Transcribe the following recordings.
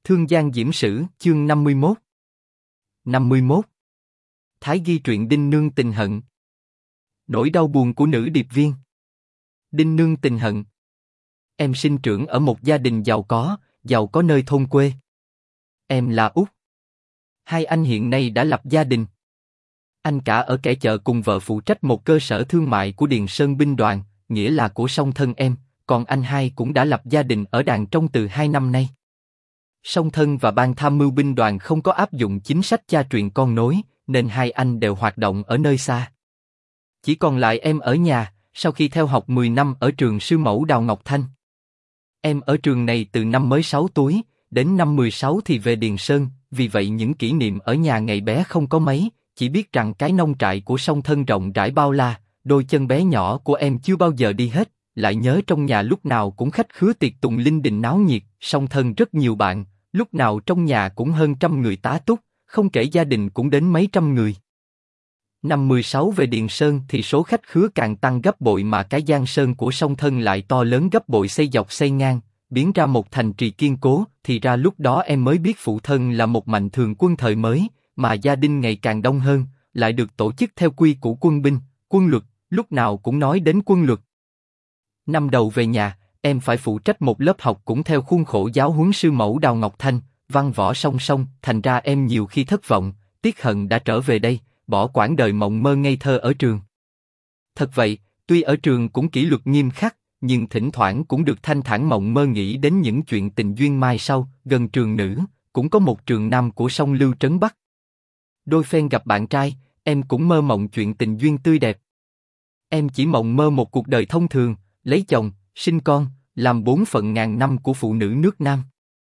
Thương Giang Diễm Sử, chương 51. 51. Thái ghi truyện Đinh Nương tình hận. Nỗi đau buồn của nữ điệp viên. Đinh Nương tình hận. Em sinh trưởng ở một gia đình giàu có nơi thôn quê. Em là út. Hai anh hiện nay đã lập gia đình. Anh cả ở kẻ chợ cùng vợ phụ trách một cơ sở thương mại của Điền Sơn binh đoàn, nghĩa là của song thân em, còn anh hai cũng đã lập gia đình ở Đàn Trong từ 2 năm nay. Song thân và ban tham mưu binh đoàn không có áp dụng chính sách cha truyền con nối, nên hai anh đều hoạt động ở nơi xa. Chỉ còn lại em ở nhà, sau khi theo học 10 năm ở trường sư mẫu Đào Ngọc Thanh. Em ở trường này từ năm mới 6 tuổi, đến năm 16 thì về Điền Sơn, vì vậy những kỷ niệm ở nhà ngày bé không có mấy, chỉ biết rằng cái nông trại của song thân rộng rãi bao la, đôi chân bé nhỏ của em chưa bao giờ đi hết, lại nhớ trong nhà lúc nào cũng khách khứa tiệc tùng linh đình náo nhiệt, song thân rất nhiều bạn, lúc nào trong nhà cũng hơn 100 người tá túc, không kể gia đình cũng đến mấy trăm người. Năm 16 về Điền Sơn thì số khách khứa càng tăng gấp bội mà cái giang sơn của song thân lại to lớn gấp bội, xây dọc xây ngang, biến ra một thành trì kiên cố. Thì ra lúc đó em mới biết phụ thân là một mạnh thường quân thời mới, mà gia đình ngày càng đông hơn, lại được tổ chức theo quy củ quân binh, quân luật, lúc nào cũng nói đến quân luật. Năm đầu về nhà, em phải phụ trách một lớp học cũng theo khuôn khổ giáo huấn sư mẫu Đào Ngọc Thanh, văn võ song song, thành ra em nhiều khi thất vọng, tiếc hận đã trở về đây, bỏ quãng đời mộng mơ ngây thơ ở trường. Thật vậy, tuy ở trường cũng kỷ luật nghiêm khắc, nhưng thỉnh thoảng cũng được thanh thản mộng mơ nghĩ đến những chuyện tình duyên mai sau. Gần trường nữ, cũng có một trường nam của sông Lưu Trấn Bắc. Đôi phen gặp bạn trai, em cũng mơ mộng chuyện tình duyên tươi đẹp. Em chỉ mộng mơ một cuộc đời thông thường, lấy chồng, sinh con, làm bổn phận ngàn năm của phụ nữ nước Nam.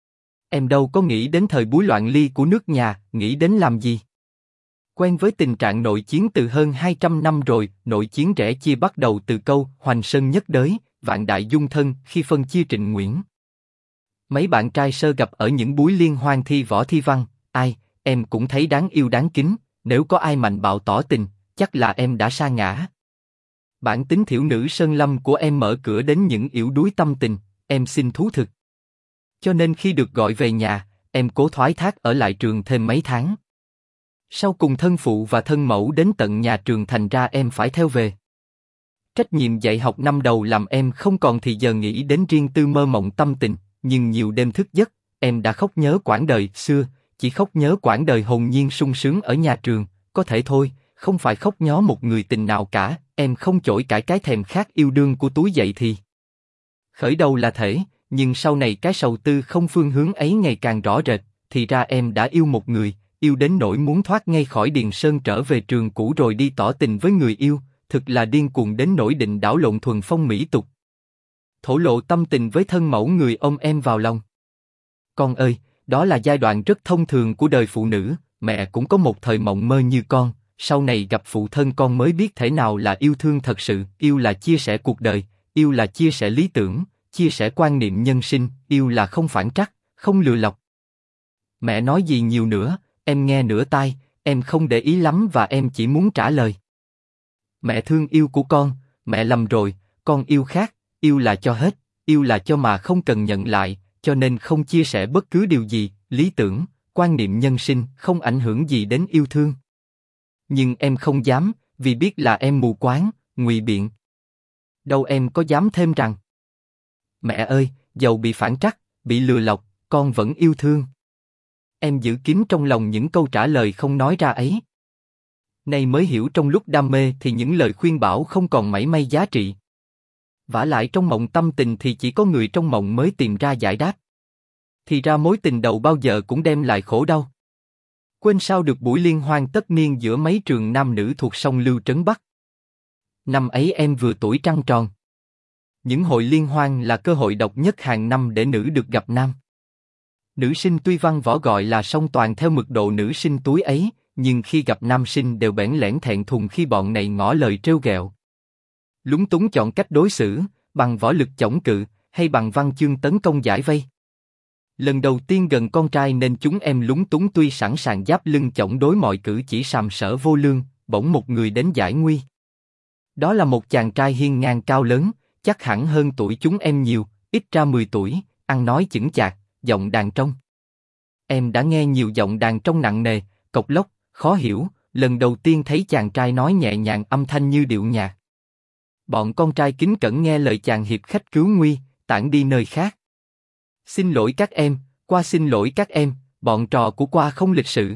Em đâu có nghĩ đến thời buổi loạn ly của nước nhà, nghĩ đến làm gì? Quen với tình trạng nội chiến từ hơn 200 năm rồi, nội chiến rẽ chia bắt đầu từ câu Hoành Sơn nhất đới, vạn đại dung thân khi phân chia Trịnh Nguyễn. Mấy bạn trai sơ gặp ở những buổi liên hoan thi võ thi văn, ai, em cũng thấy đáng yêu đáng kính, nếu có ai mạnh bạo tỏ tình, chắc là em đã sa ngã. Bản tính thiểu nữ sơn lâm của em mở cửa đến những yếu đuối tâm tình, em xin thú thực. Cho nên khi được gọi về nhà, em cố thoái thác ở lại trường thêm mấy tháng. Sau cùng thân phụ và thân mẫu đến tận nhà trường, thành ra em phải theo về. Trách nhiệm dạy học năm đầu làm em không còn thì giờ nghĩ đến riêng tư mơ mộng tâm tình, nhưng nhiều đêm thức giấc, em đã khóc nhớ quãng đời xưa, chỉ khóc nhớ quãng đời hồn nhiên sung sướng ở nhà trường, có thể thôi, không phải khóc nhớ một người tình nào cả, em không chối cãi cái thèm khát yêu đương của túi dậy thì. Khởi đầu là thể, nhưng sau này cái sầu tư không phương hướng ấy ngày càng rõ rệt, thì ra em đã yêu một người, yêu đến nỗi muốn thoát ngay khỏi Điền Sơn trở về trường cũ rồi đi tỏ tình với người yêu, thực là điên cuồng đến nỗi định đảo lộn thuần phong mỹ tục. Thổ lộ tâm tình với thân mẫu người ôm em vào lòng. Con ơi, đó là giai đoạn rất thông thường của đời phụ nữ, mẹ cũng có một thời mộng mơ như con, sau này gặp phụ thân con mới biết thế nào là yêu thương thật sự, yêu là chia sẻ cuộc đời, yêu là chia sẻ lý tưởng, chia sẻ quan niệm nhân sinh, yêu là không phản trắc, không lừa lọc. Mẹ nói gì nhiều nữa, em nghe nửa tai, em không để ý lắm và em chỉ muốn trả lời. Mẹ thương yêu của con, mẹ lầm rồi, con yêu khác, yêu là cho hết, yêu là cho mà không cần nhận lại, cho nên không chia sẻ bất cứ điều gì, lý tưởng, quan niệm nhân sinh không ảnh hưởng gì đến yêu thương. Nhưng em không dám, vì biết là em mù quáng, ngụy biện. Đâu em có dám thêm rằng, mẹ ơi, dầu bị phản trắc, bị lừa lọc, con vẫn yêu thương. Em giữ kín trong lòng những câu trả lời không nói ra ấy. Nay mới hiểu trong lúc đam mê thì những lời khuyên bảo không còn mảy may giá trị. Vả lại trong mộng tâm tình thì chỉ có người trong mộng mới tìm ra giải đáp. Thì ra mối tình đầu bao giờ cũng đem lại khổ đau. Quên sao được buổi liên hoan tất niên giữa mấy trường nam nữ thuộc sông Lưu Trấn Bắc. Năm ấy em vừa tuổi trăng tròn. Những hội liên hoan là cơ hội độc nhất hàng năm để nữ được gặp nam. Nữ sinh tuy văn võ gọi là song toàn theo mực độ nữ sinh túi ấy, nhưng khi gặp nam sinh đều bẽn lẽn thẹn thùng khi bọn này ngỏ lời trêu ghẹo. Lúng túng chọn cách đối xử, bằng võ lực chống cự, hay bằng văn chương tấn công giải vây. Lần đầu tiên gần con trai nên chúng em lúng túng, tuy sẵn sàng giáp lưng chống đối mọi cử chỉ sàm sỡ vô lương, bỗng một người đến giải nguy. Đó là một chàng trai hiên ngang cao lớn, chắc hẳn hơn tuổi chúng em nhiều, ít ra 10 tuổi, ăn nói chững chạc, giọng đàn trong. Em đã nghe nhiều giọng đàn trong nặng nề, cộc lốc, khó hiểu, lần đầu tiên thấy chàng trai nói nhẹ nhàng âm thanh như điệu nhạc. Bọn con trai kính cẩn nghe lời chàng hiệp khách cứu nguy, tản đi nơi khác. Xin lỗi các em, qua xin lỗi các em, bọn trò của qua không lịch sự.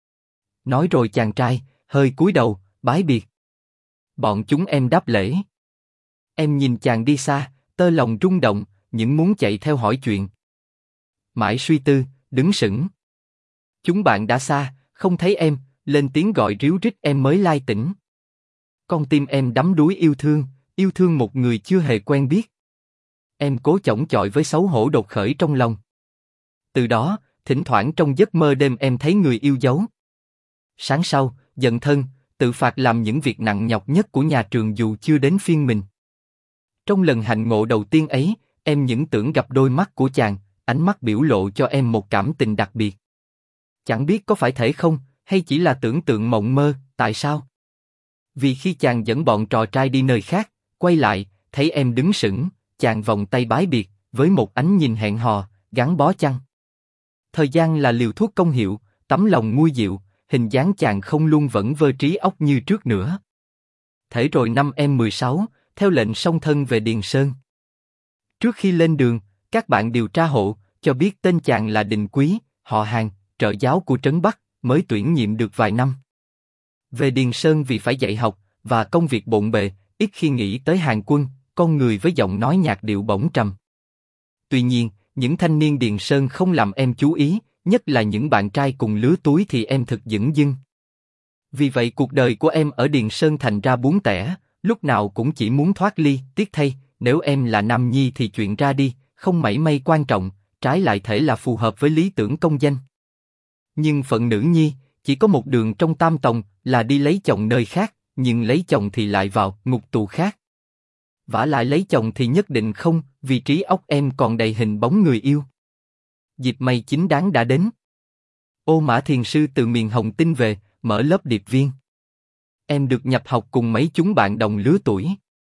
Nói rồi chàng trai, hơi cúi đầu, bái biệt. Bọn chúng em đáp lễ. Em nhìn chàng đi xa, tơ lòng rung động, những muốn chạy theo hỏi chuyện. Mãi suy tư, đứng sững. Chúng bạn đã xa, không thấy em, lên tiếng gọi ríu rít em mới lai tỉnh. Con tim em đắm đuối yêu thương một người chưa hề quen biết. Em cố chổng chọi với xấu hổ đột khởi trong lòng. Từ đó, thỉnh thoảng trong giấc mơ đêm em thấy người yêu dấu. Sáng sau, dần thân, tự phạt làm những việc nặng nhọc nhất của nhà trường dù chưa đến phiên mình. Trong lần hạnh ngộ đầu tiên ấy, em những tưởng gặp đôi mắt của chàng, ánh mắt biểu lộ cho em một cảm tình đặc biệt. Chẳng biết có phải thể không, hay chỉ là tưởng tượng mộng mơ, tại sao? Vì khi chàng dẫn bọn trò trai đi nơi khác, quay lại, thấy em đứng sững, chàng vòng tay bái biệt, với một ánh nhìn hẹn hò, gắn bó chăng? Thời gian là liều thuốc công hiệu, tấm lòng nguôi dịu, hình dáng chàng không luôn vẫn vơ trí óc như trước nữa. Thể rồi năm em 16, theo lệnh song thân về Điền Sơn. Trước khi lên đường, các bạn điều tra hộ, cho biết tên chàng là Đình Quý, họ Hàng, trợ giáo của Trấn Bắc, mới tuyển nhiệm được vài năm. Về Điền Sơn vì phải dạy học, và công việc bộn bề, ít khi nghĩ tới Hàng Quân, con người với giọng nói nhạc điệu bổng trầm. Tuy nhiên, những thanh niên Điền Sơn không làm em chú ý, nhất là những bạn trai cùng lứa túi thì em thực dửng dưng. Vì vậy cuộc đời của em ở Điền Sơn thành ra buốn tẻ, lúc nào cũng chỉ muốn thoát ly, tiếc thay, nếu em là nam nhi thì chuyện ra đi, không mảy may quan trọng, trái lại thể là phù hợp với lý tưởng công danh. Nhưng phận nữ nhi, chỉ có một đường trong tam tòng, là đi lấy chồng nơi khác, nhưng lấy chồng thì lại vào ngục tù khác. Vả lại lấy chồng thì nhất định không, vì trí óc em còn đầy hình bóng người yêu. Dịp may chính đáng đã đến. Ô Mã Thiền Sư từ miền Hồng Tinh về, mở lớp điệp viên. Em được nhập học cùng mấy chúng bạn đồng lứa tuổi.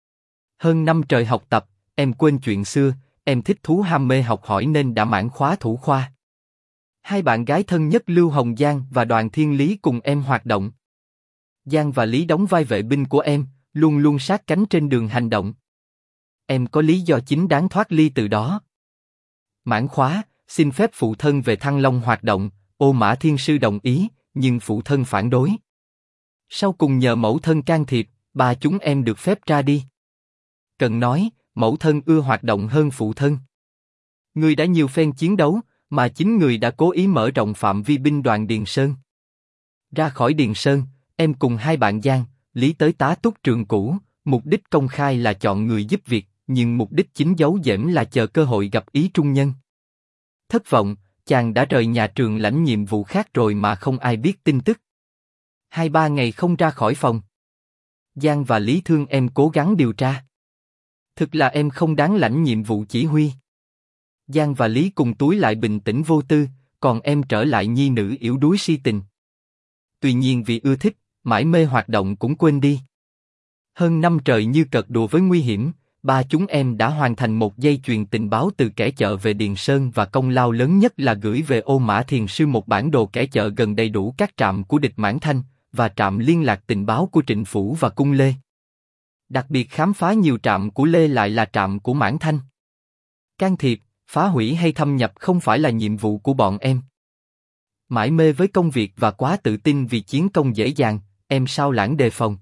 Hơn năm trời học tập, em quên chuyện xưa, em thích thú ham mê học hỏi nên đã mãn khóa thủ khoa. Hai bạn gái thân nhất Lưu Hồng Giang và Đoàn Thiên Lý cùng em hoạt động. Giang và Lý đóng vai vệ binh của em, luôn luôn sát cánh trên đường hành động. Em có lý do chính đáng thoát ly từ đó. Mãn khóa, xin phép phụ thân về Thăng Long hoạt động, Ô Mã Thiên Sư đồng ý, nhưng phụ thân phản đối. Sau cùng nhờ mẫu thân can thiệp, ba chúng em được phép ra đi. Cần nói, mẫu thân ưa hoạt động hơn phụ thân. Người đã nhiều phen chiến đấu, mà chính người đã cố ý mở rộng phạm vi binh đoàn Điền Sơn. Ra khỏi Điền Sơn, em cùng hai bạn Giang, Lý tới tá túc trường cũ, mục đích công khai là chọn người giúp việc, nhưng mục đích chính giấu giếm là chờ cơ hội gặp ý trung nhân. Thất vọng, chàng đã rời nhà trường lãnh nhiệm vụ khác rồi mà không ai biết tin tức. 2-3 ngày không ra khỏi phòng. Giang và Lý thương em cố gắng điều tra. Thực là em không đáng lãnh nhiệm vụ chỉ huy. Giang và Lý cùng túi lại bình tĩnh vô tư, còn em trở lại nhi nữ yếu đuối si tình. Tuy nhiên vì ưa thích, mải mê hoạt động cũng quên đi. Hơn năm trời như cợt đùa với nguy hiểm, ba chúng em đã hoàn thành một dây chuyền tình báo từ kẻ chợ về Điền Sơn và công lao lớn nhất là gửi về Ô Mã Thiền Sư một bản đồ kẻ chợ gần đầy đủ các trạm của địch Mãn Thanh và trạm liên lạc tình báo của Trịnh Phủ và Cung Lê. Đặc biệt khám phá nhiều trạm của Lê lại là trạm của Mãn Thanh. Can thiệp, phá hủy hay thâm nhập không phải là nhiệm vụ của bọn em. Mải mê với công việc và quá tự tin vì chiến công dễ dàng, em sao lãng đề phòng.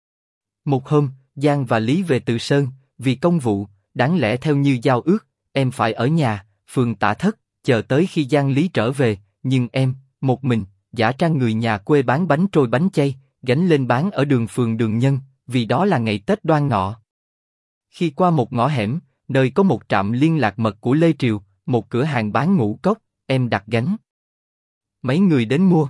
Một hôm, Giang và Lý về Từ Sơn, vì công vụ, đáng lẽ theo như giao ước, em phải ở nhà, phường Tạ Thất, chờ tới khi Giang Lý trở về, nhưng em, một mình, giả trang người nhà quê bán bánh trôi bánh chay, gánh lên bán ở đường phường Đường Nhân, vì đó là ngày Tết Đoan Ngọ. Khi qua một ngõ hẻm, nơi có một trạm liên lạc mật của Lê Triều, một cửa hàng bán ngũ cốc, em đặt gánh. Mấy người đến mua.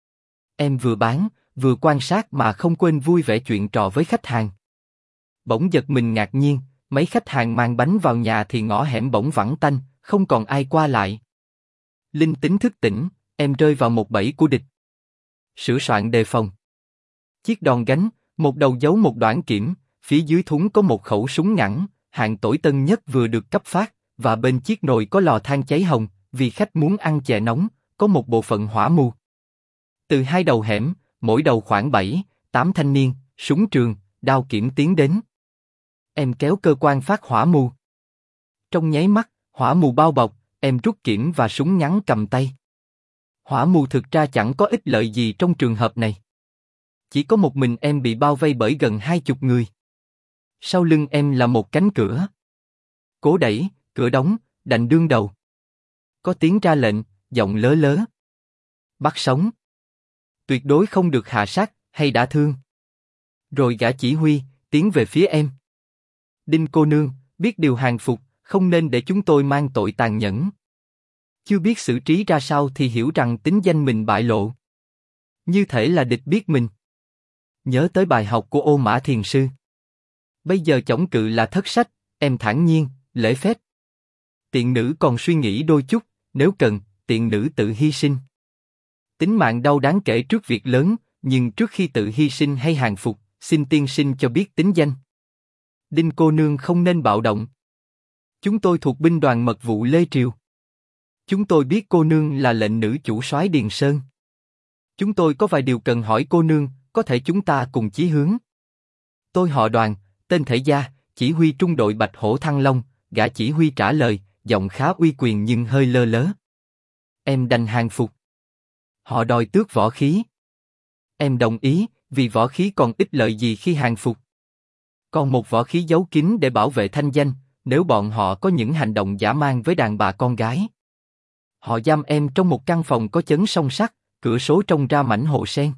Em vừa bán, vừa quan sát mà không quên vui vẻ chuyện trò với khách hàng. Bỗng giật mình ngạc nhiên, mấy khách hàng mang bánh vào nhà thì ngõ hẻm bỗng vắng tanh, không còn ai qua lại. Linh tính thức tỉnh, em rơi vào một bẫy của địch. Sửa soạn đề phòng. Chiếc đòn gánh, một đầu giấu một đoạn kiểm, phía dưới thúng có một khẩu súng ngắn, hạng tổi tân nhất vừa được cấp phát, và bên chiếc nồi có lò than cháy hồng, vì khách muốn ăn chè nóng, có một bộ phận hỏa mù. Từ hai đầu hẻm, mỗi đầu khoảng 7, 8 thanh niên, súng trường, đao kiểm tiến đến. Em kéo cơ quan phát hỏa mù. Trong nháy mắt, hỏa mù bao bọc, em rút kiểm và súng ngắn cầm tay. Hỏa mù thực ra chẳng có ích lợi gì trong trường hợp này. Chỉ có một mình em bị bao vây bởi gần 20 người. Sau lưng em là một cánh cửa. Cố đẩy, cửa đóng, đành đương đầu. Có tiếng ra lệnh, giọng lớ lớ. Bắt sống. Tuyệt đối không được hạ sát hay đả thương. Rồi gã chỉ huy tiến về phía em. Đinh cô nương, biết điều hàng phục, không nên để chúng tôi mang tội tàn nhẫn. Chưa biết xử trí ra sao thì hiểu rằng tính danh mình bại lộ. Như thể là địch biết mình. Nhớ tới bài học của Ô Mã Thiền Sư. Bây giờ chống cự là thất sách, em thản nhiên, lễ phép. Tiện nữ còn suy nghĩ đôi chút, nếu cần, tiện nữ tự hy sinh. Tính mạng đau đáng kể trước việc lớn, nhưng trước khi tự hy sinh hay hàng phục, xin tiên sinh cho biết tính danh. Đinh cô nương không nên bạo động. Chúng tôi thuộc binh đoàn mật vụ Lê Triều. Chúng tôi biết cô nương là lệnh nữ chủ soái Điền Sơn. Chúng tôi có vài điều cần hỏi cô nương, có thể chúng ta cùng chí hướng. Tôi họ Đoàn, tên Thể Gia, chỉ huy trung đội Bạch Hổ Thăng Long. Gã chỉ huy trả lời, giọng khá uy quyền nhưng hơi lơ lớ. Em đành hàng phục. Họ đòi tước võ khí. Em đồng ý, vì võ khí còn ích lợi gì khi hàng phục. Còn một võ khí giấu kín để bảo vệ thanh danh, nếu bọn họ có những hành động dã man với đàn bà con gái. Họ giam em trong một căn phòng có chấn song sắt, cửa sổ trông ra mảnh hồ sen.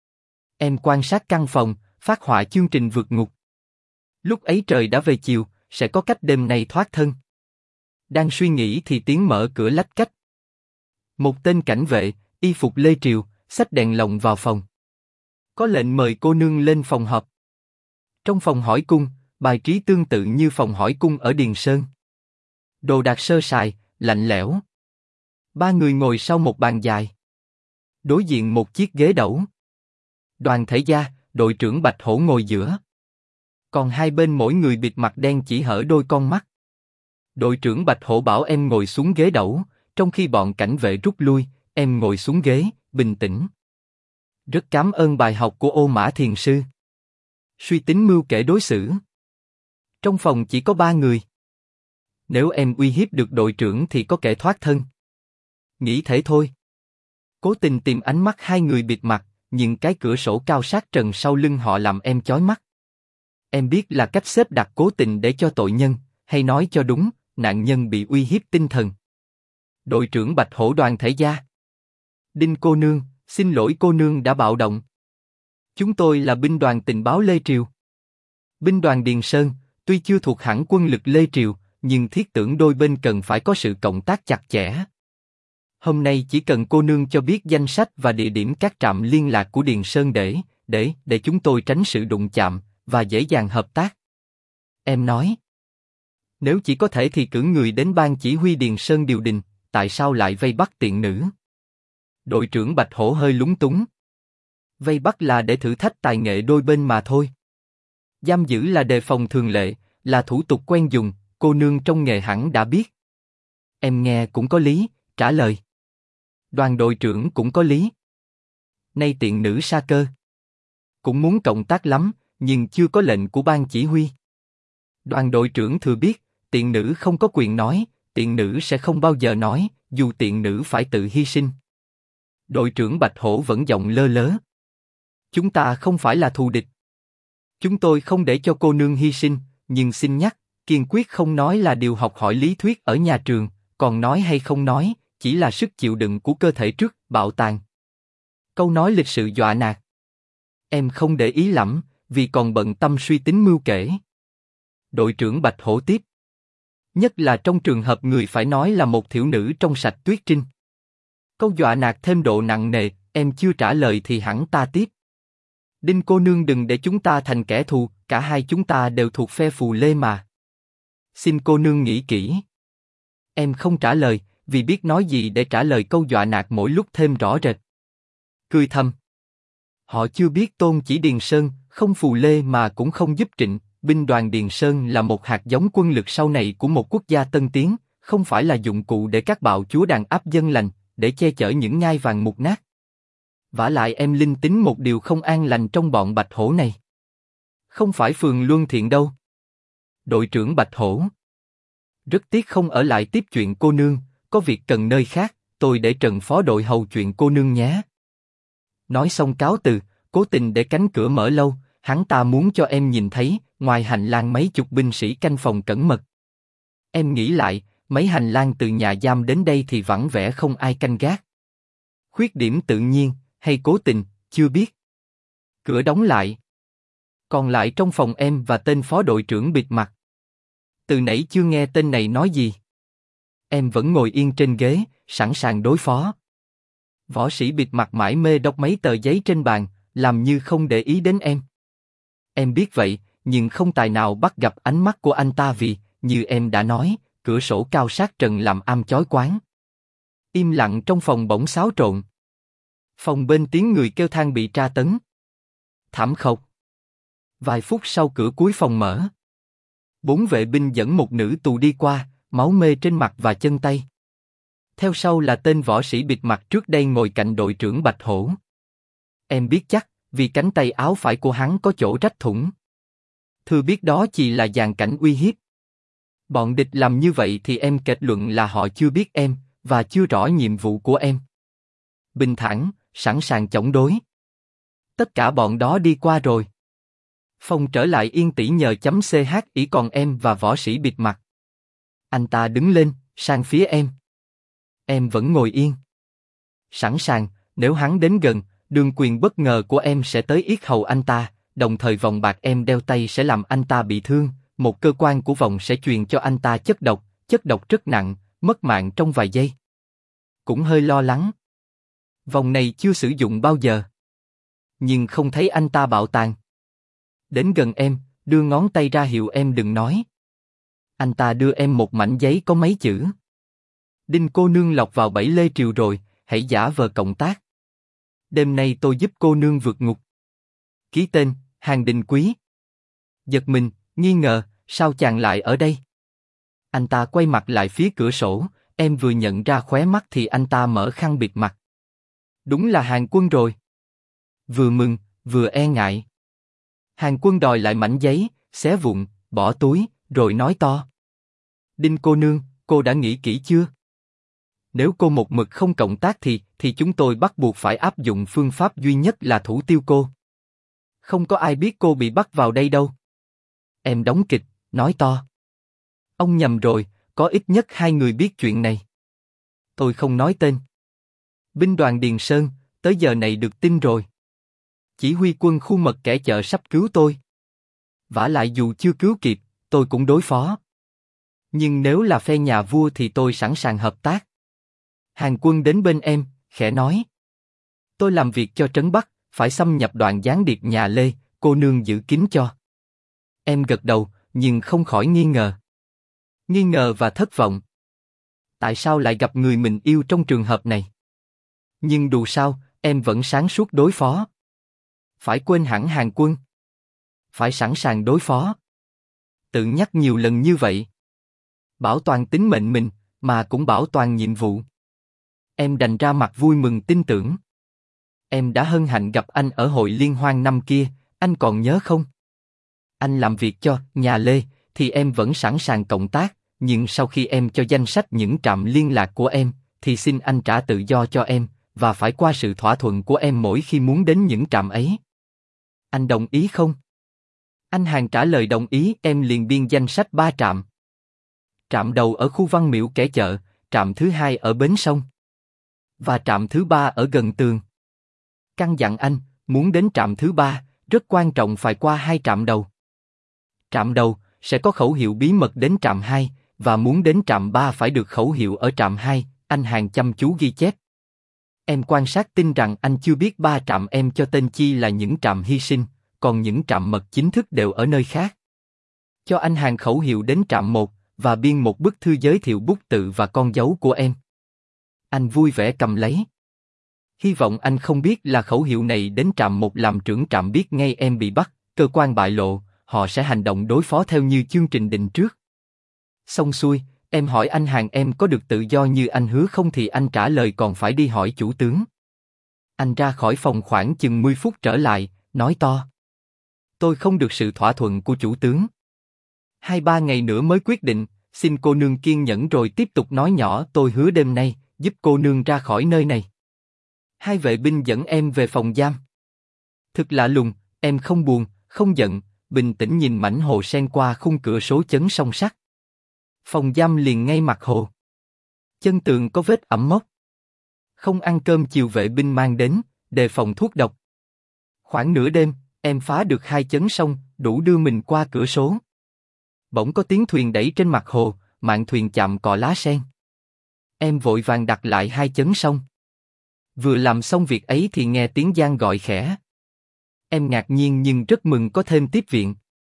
Em quan sát căn phòng, phát họa chương trình vượt ngục. Lúc ấy trời đã về chiều, sẽ có cách đêm nay thoát thân. Đang suy nghĩ thì tiếng mở cửa lách cách. Một tên cảnh vệ, y phục Lê Triều, xách đèn lồng vào phòng. Có lệnh mời cô nương lên phòng họp. Trong phòng hỏi cung, bài trí tương tự như phòng hỏi cung ở Điền Sơn. Đồ đạc sơ sài, lạnh lẽo. Ba người ngồi sau một bàn dài. Đối diện một chiếc ghế đẩu. Đoàn Thể Gia, đội trưởng Bạch Hổ ngồi giữa. Còn hai bên mỗi người bịt mặt đen chỉ hở đôi con mắt. Đội trưởng Bạch Hổ bảo em ngồi xuống ghế đẩu, trong khi bọn cảnh vệ rút lui, em ngồi xuống ghế, bình tĩnh. Rất cảm ơn bài học của Ô Mã Thiền Sư. Suy tính mưu kể đối xử. Trong phòng chỉ có 3 người. Nếu em uy hiếp được đội trưởng thì có kẻ thoát thân. Nghĩ thế thôi. Cố tình tìm ánh mắt hai người bịt mặt, nhưng cái cửa sổ cao sát trần sau lưng họ làm em chói mắt. Em biết là cách xếp đặt cố tình để cho tội nhân, hay nói cho đúng, nạn nhân bị uy hiếp tinh thần. Đội trưởng Bạch Hổ Đoàn Thể Gia. Đinh cô nương, xin lỗi cô nương đã bạo động. Chúng tôi là binh đoàn tình báo Lê Triều. Binh đoàn Điền Sơn, tuy chưa thuộc hẳn quân lực Lê Triều, nhưng thiết tưởng đôi bên cần phải có sự cộng tác chặt chẽ. Hôm nay chỉ cần cô nương cho biết danh sách và địa điểm các trạm liên lạc của Điền Sơn để chúng tôi tránh sự đụng chạm và dễ dàng hợp tác. Em nói, nếu chỉ có thể thì cử người đến ban chỉ huy Điền Sơn điều đình, tại sao lại vây bắt tiện nữ? Đội trưởng Bạch Hổ hơi lúng túng. Vây bắt là để thử thách tài nghệ đôi bên mà thôi. Giam giữ là đề phòng thường lệ, là thủ tục quen dùng, cô nương trong nghề hẳn đã biết. Em nghe cũng có lý, trả lời. Đoàn đội trưởng cũng có lý. Nay tiện nữ sa cơ. Cũng muốn cộng tác lắm, nhưng chưa có lệnh của ban chỉ huy. Đoàn đội trưởng thừa biết, tiện nữ không có quyền nói, tiện nữ sẽ không bao giờ nói, dù tiện nữ phải tự hy sinh. Đội trưởng Bạch Hổ vẫn giọng lơ lớ. Chúng ta không phải là thù địch. Chúng tôi không để cho cô nương hy sinh, nhưng xin nhắc, kiên quyết không nói là điều học hỏi lý thuyết ở nhà trường, còn nói hay không nói, chỉ là sức chịu đựng của cơ thể trước bạo tàn. Câu nói lịch sự dọa nạt. Em không để ý lắm, vì còn bận tâm suy tính mưu kể. Đội trưởng Bạch Hổ tiếp. Nhất là trong trường hợp người phải nói là một thiểu nữ trong sạch Tuyết Trinh. Câu dọa nạt thêm độ nặng nề, em chưa trả lời thì hẳn ta tiếp. Đinh cô nương đừng để chúng ta thành kẻ thù, cả hai chúng ta đều thuộc phe Phù Lê mà. Xin cô nương nghĩ kỹ. Em không trả lời, vì biết nói gì để trả lời câu dọa nạt mỗi lúc thêm rõ rệt. Cười thầm. Họ chưa biết tôn chỉ Điền Sơn, không Phù Lê mà cũng không giúp Trịnh, binh đoàn Điền Sơn là một hạt giống quân lực sau này của một quốc gia tân tiến, không phải là dụng cụ để các bạo chúa đàn áp dân lành, để che chở những ngai vàng mục nát. Vả lại em linh tính một điều không an lành trong bọn Bạch Hổ này. Không phải phường Luân Thiện đâu. Đội trưởng Bạch Hổ. Rất tiếc không ở lại tiếp chuyện cô nương, có việc cần nơi khác, tôi để Trần phó đội hầu chuyện cô nương nhé. Nói xong cáo từ, cố tình để cánh cửa mở lâu, hắn ta muốn cho em nhìn thấy, ngoài hành lang mấy chục binh sĩ canh phòng cẩn mật. Em nghĩ lại, mấy hành lang từ nhà giam đến đây thì vắng vẻ không ai canh gác. Khuyết điểm tự nhiên, hay cố tình, chưa biết. Cửa đóng lại. Còn lại trong phòng em và tên phó đội trưởng bịt mặt. Từ nãy chưa nghe tên này nói gì. Em vẫn ngồi yên trên ghế, sẵn sàng đối phó. Võ sĩ bịt mặt mải mê đọc mấy tờ giấy trên bàn, làm như không để ý đến em. Em biết vậy, nhưng không tài nào bắt gặp ánh mắt của anh ta vì, như em đã nói, cửa sổ cao sát trần làm am chói quáng. Im lặng trong phòng bỗng xáo trộn. Phòng bên tiếng người kêu than bị tra tấn. Thảm khốc. Vài phút sau cửa cuối phòng mở. 4 vệ binh dẫn một nữ tù đi qua, máu mê trên mặt và chân tay. Theo sau là tên võ sĩ bịt mặt trước đây ngồi cạnh đội trưởng Bạch Hổ. Em biết chắc, vì cánh tay áo phải của hắn có chỗ rách thủng. Thưa biết đó chỉ là dàn cảnh uy hiếp. Bọn địch làm như vậy thì em kết luận là họ chưa biết em, và chưa rõ nhiệm vụ của em. Bình thản, sẵn sàng chống đối. Tất cả bọn đó đi qua rồi. Phòng trở lại yên tĩnh nhờ chấm CH ỉ còn em và võ sĩ bịt mặt. Anh ta đứng lên, sang phía em. Em vẫn ngồi yên. Sẵn sàng, nếu hắn đến gần, đường quyền bất ngờ của em sẽ tới yết hầu anh ta, đồng thời vòng bạc em đeo tay sẽ làm anh ta bị thương, một cơ quan của vòng sẽ truyền cho anh ta chất độc rất nặng, mất mạng trong vài giây. Cũng hơi lo lắng. Vòng này chưa sử dụng bao giờ. Nhưng không thấy anh ta bạo tàn. Đến gần em, đưa ngón tay ra hiệu em đừng nói. Anh ta đưa em một mảnh giấy có mấy chữ. Đinh cô nương lọt vào bẫy Lê Triều rồi, hãy giả vờ cộng tác. Đêm nay tôi giúp cô nương vượt ngục. Ký tên, Hàn Đình Quý. Giật mình, nghi ngờ, sao chàng lại ở đây? Anh ta quay mặt lại phía cửa sổ, em vừa nhận ra khóe mắt thì anh ta mở khăn bịt mặt. Đúng là Hàn Quân rồi. Vừa mừng, vừa e ngại. Hàn Quân đòi lại mảnh giấy, xé vụn, bỏ túi, rồi nói to. Đinh cô nương, cô đã nghĩ kỹ chưa? Nếu cô một mực không cộng tác thì chúng tôi bắt buộc phải áp dụng phương pháp duy nhất là thủ tiêu cô. Không có ai biết cô bị bắt vào đây đâu. Em đóng kịch, nói to. Ông nhầm rồi, có ít nhất 2 người biết chuyện này. Tôi không nói tên. Binh đoàn Điền Sơn, tới giờ này được tin rồi. Chỉ huy quân khu mật kẻ chợ sắp cứu tôi. Vả lại dù chưa cứu kịp, tôi cũng đối phó. Nhưng nếu là phe nhà vua thì tôi sẵn sàng hợp tác. Hàn Quân đến bên em, khẽ nói. Tôi làm việc cho Trấn Bắc, phải xâm nhập đoàn gián điệp nhà Lê, cô nương giữ kín cho. Em gật đầu, nhưng không khỏi nghi ngờ. Nghi ngờ và thất vọng. Tại sao lại gặp người mình yêu trong trường hợp này? Nhưng dù sao, em vẫn sáng suốt đối phó. Phải quên hẳn Hàn Quân. Phải sẵn sàng đối phó. Tự nhắc nhiều lần như vậy. Bảo toàn tính mệnh mình, mà cũng bảo toàn nhiệm vụ. Em đành ra mặt vui mừng tin tưởng. Em đã hân hạnh gặp anh ở hội liên hoan năm kia, anh còn nhớ không? Anh làm việc cho nhà Lê, thì em vẫn sẵn sàng cộng tác, nhưng sau khi em cho danh sách những trạm liên lạc của em, thì xin anh trả tự do cho em, và phải qua sự thỏa thuận của em mỗi khi muốn đến những trạm ấy. Anh đồng ý không? Anh Hàn trả lời đồng ý, em liền biên danh sách 3 trạm. Trạm đầu ở khu Văn Miễu kẻ chợ, trạm thứ 2 ở bến sông, và trạm thứ 3 ở gần tường. Căn dặn anh, muốn đến trạm thứ 3, rất quan trọng phải qua 2 trạm đầu. Trạm đầu sẽ có khẩu hiệu bí mật đến trạm 2, và muốn đến trạm 3 phải được khẩu hiệu ở trạm 2. Anh Hàn chăm chú ghi chép. Em quan sát tin rằng anh chưa biết 3 trạm em cho tên chi là những trạm hy sinh, còn những trạm mật chính thức đều ở nơi khác. Cho anh Hàn khẩu hiệu đến trạm 1, và biên một bức thư giới thiệu bút tự và con dấu của em. Anh vui vẻ cầm lấy. Hy vọng anh không biết là khẩu hiệu này đến trạm 1 làm trưởng trạm biết ngay em bị bắt, cơ quan bại lộ, họ sẽ hành động đối phó theo như chương trình định trước. Xong xuôi, Em hỏi anh hàng em có được tự do như anh hứa không thì anh trả lời còn phải đi hỏi chủ tướng. Anh ra khỏi phòng khoảng chừng 10 phút trở lại, nói to. Tôi không được sự thỏa thuận của chủ tướng. 2-3 ngày nữa mới quyết định, xin cô nương kiên nhẫn rồi tiếp tục nói nhỏ tôi hứa đêm nay, giúp cô nương ra khỏi nơi này. Hai vệ binh dẫn em về phòng giam. Thực lạ lùng, em không buồn, không giận, bình tĩnh nhìn mảnh hồ sen qua khung cửa sổ chấn song sắt. Phòng giam liền ngay mặt hồ. Chân tường có vết ẩm mốc. Không ăn cơm chiều vệ binh mang đến, đề phòng thuốc độc. Khoảng nửa đêm, em phá được 2 chấn sông, đủ đưa mình qua cửa sổ. Bỗng có tiếng thuyền đẩy trên mặt hồ, mạn thuyền chạm cọ lá sen. Em vội vàng đặt lại 2 chấn sông. Vừa làm xong việc ấy thì nghe tiếng Giang gọi khẽ. Em ngạc nhiên nhưng rất mừng có thêm tiếp viện.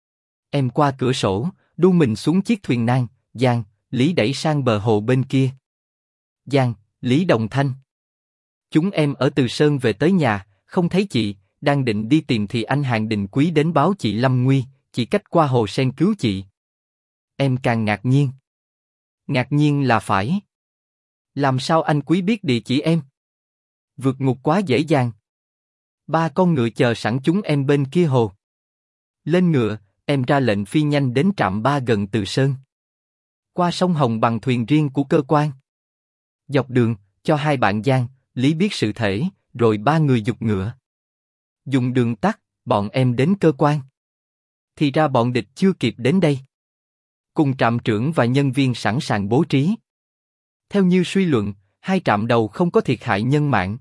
Em qua cửa sổ, đu mình xuống chiếc thuyền nan, Giang, Lý đẩy sang bờ hồ bên kia. Giang, Lý đồng thanh. Chúng em ở Từ Sơn về tới nhà, không thấy chị, đang định đi tìm thì anh Hàng Đình Quý đến báo chị lâm nguy, chị cách qua hồ sen cứu chị. Em càng ngạc nhiên. Ngạc nhiên là phải. Làm sao anh Quý biết địa chỉ em? Vượt ngục quá dễ dàng. 3 con ngựa chờ sẵn chúng em bên kia hồ. Lên ngựa, em ra lệnh phi nhanh đến trạm 3 gần Từ Sơn. Qua sông Hồng bằng thuyền riêng của cơ quan. Dọc đường, cho 2 bạn Giang, Lý biết sự thể, rồi 3 người giục ngựa. Dùng đường tắt, bọn em đến cơ quan. Thì ra bọn địch chưa kịp đến đây. Cùng trạm trưởng và nhân viên sẵn sàng bố trí. Theo như suy luận, 2 trạm đầu không có thiệt hại nhân mạng.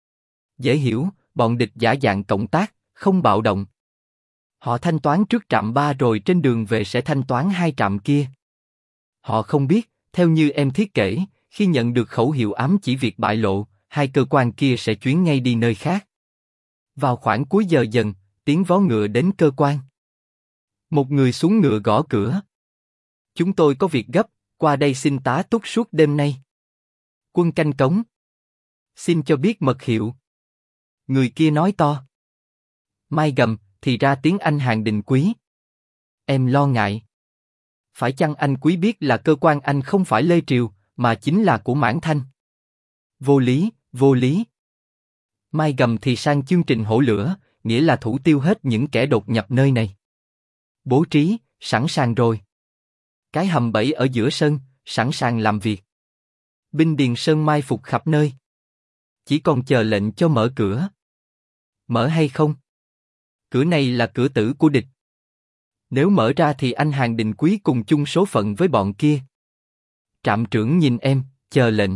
Dễ hiểu, bọn địch giả dạng cộng tác, không bạo động. Họ thanh toán trước trạm 3 rồi trên đường về sẽ thanh toán 2 trạm kia. Họ không biết, theo như em thiết kể, khi nhận được khẩu hiệu ám chỉ việc bại lộ, 2 cơ quan kia sẽ chuyến ngay đi nơi khác. Vào khoảng cuối giờ dần, tiếng vó ngựa đến cơ quan. Một người xuống ngựa gõ cửa. Chúng tôi có việc gấp, qua đây xin tá túc suốt đêm nay. Quân canh cống. Xin cho biết mật hiệu. Người kia nói to. Mai gầm, thì ra tiếng anh Hàng Đình Quý. Em lo ngại. Phải chăng anh Quý biết là cơ quan anh không phải Lê Triều, mà chính là của Mãn Thanh? Vô lý, vô lý. Mai gầm thì sang chương trình hổ lửa, nghĩa là thủ tiêu hết những kẻ đột nhập nơi này. Bố trí, sẵn sàng rồi. Cái hầm bẫy ở giữa sân, sẵn sàng làm việc. Binh Điền Sơn mai phục khắp nơi. Chỉ còn chờ lệnh cho mở cửa. Mở hay không? Cửa này là cửa tử của địch. Nếu mở ra thì anh Hàng Đình Quý cùng chung số phận với bọn kia. Trạm trưởng nhìn em, chờ lệnh.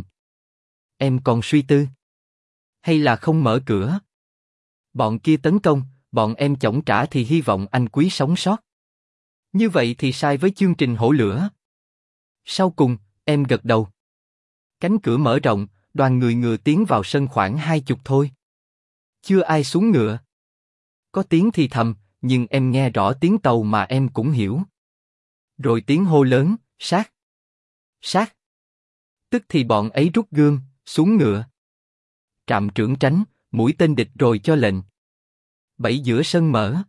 Em còn suy tư. Hay là không mở cửa? Bọn kia tấn công, bọn em chổng trả thì hy vọng anh Quý sống sót. Như vậy thì sai với chương trình hổ lửa. Sau cùng, em gật đầu. Cánh cửa mở rộng, đoàn người ngựa tiến vào sân khoảng 20 thôi. Chưa ai xuống ngựa. Có tiếng thì thầm, nhưng em nghe rõ tiếng tàu mà em cũng hiểu. Rồi tiếng hô lớn, sát. Sát. Tức thì bọn ấy rút gươm, xuống ngựa. Trạm trưởng tránh, mũi tên địch rồi cho lệnh. Bẫy giữa sân mở.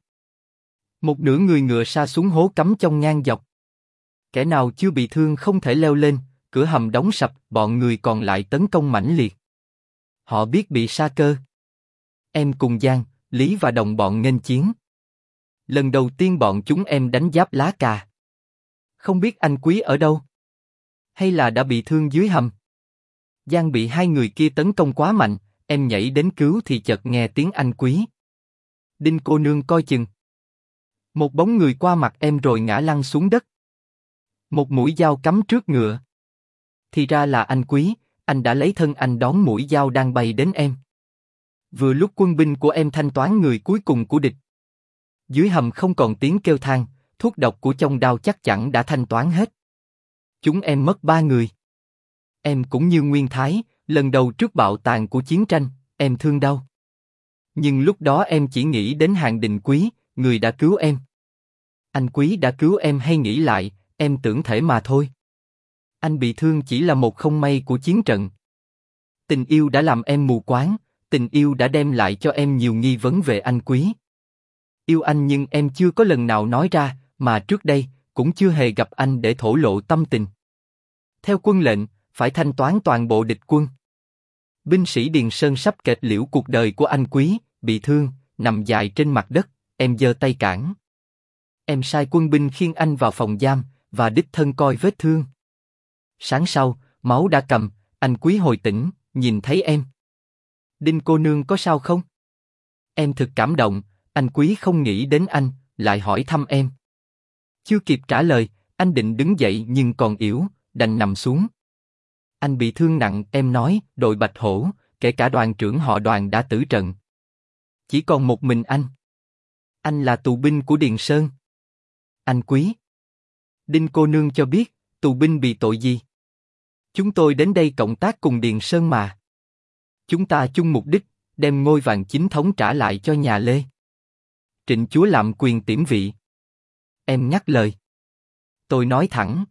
Một nửa người ngựa sa xuống hố cắm trong ngang dọc. Kẻ nào chưa bị thương không thể leo lên, cửa hầm đóng sập, bọn người còn lại tấn công mãnh liệt. Họ biết bị sa cơ. Em cùng Giang, Lý và đồng bọn nghênh chiến. Lần đầu tiên bọn chúng em đánh giáp lá cà. Không biết anh Quý ở đâu? Hay là đã bị thương dưới hầm? Giang bị 2 người kia tấn công quá mạnh, em nhảy đến cứu thì chợt nghe tiếng anh Quý. Đinh cô nương coi chừng. Một bóng người qua mặt em rồi ngã lăn xuống đất. Một mũi dao cắm trước ngựa. Thì ra là anh Quý, anh đã lấy thân anh đón mũi dao đang bay đến em. Vừa lúc quân binh của em thanh toán người cuối cùng của địch. Dưới hầm không còn tiếng kêu than, thuốc độc của trong đao chắc chắn đã thanh toán hết. Chúng em mất 3 người. Em cũng như Nguyên Thái, lần đầu trước bạo tàn của chiến tranh, em thương đau. Nhưng lúc đó em chỉ nghĩ đến Hàng Đình Quý, người đã cứu em. Anh Quý đã cứu em hay nghĩ lại, em tưởng thể mà thôi. Anh bị thương chỉ là một không may của chiến trận. Tình yêu đã làm em mù quáng, tình yêu đã đem lại cho em nhiều nghi vấn về anh Quý. Yêu anh nhưng em chưa có lần nào nói ra, mà trước đây, cũng chưa hề gặp anh để thổ lộ tâm tình. Theo quân lệnh, phải thanh toán toàn bộ địch quân. Binh sĩ Điền Sơn sắp kệt liễu cuộc đời của anh Quý, bị thương, nằm dài trên mặt đất, em giơ tay cản. Em sai quân binh khiêng anh vào phòng giam, và đích thân coi vết thương. Sáng sau, máu đã cầm, anh Quý hồi tỉnh, nhìn thấy em. Đinh cô nương có sao không? Em thực cảm động, anh Quý không nghĩ đến anh, lại hỏi thăm em. Chưa kịp trả lời, anh định đứng dậy nhưng còn yếu, đành nằm xuống. Anh bị thương nặng, em nói, đội Bạch Hổ, kể cả đoàn trưởng họ Đoàn đã tử trận. Chỉ còn một mình anh. Anh là tù binh của Điền Sơn. Anh Quý. Đinh cô nương cho biết, tù binh bị tội gì? Chúng tôi đến đây cộng tác cùng Điền Sơn mà. Chúng ta chung mục đích, đem ngôi vàng chính thống trả lại cho nhà Lê. Trịnh chúa lạm quyền tiễn vị. Em ngắt lời. Tôi nói thẳng.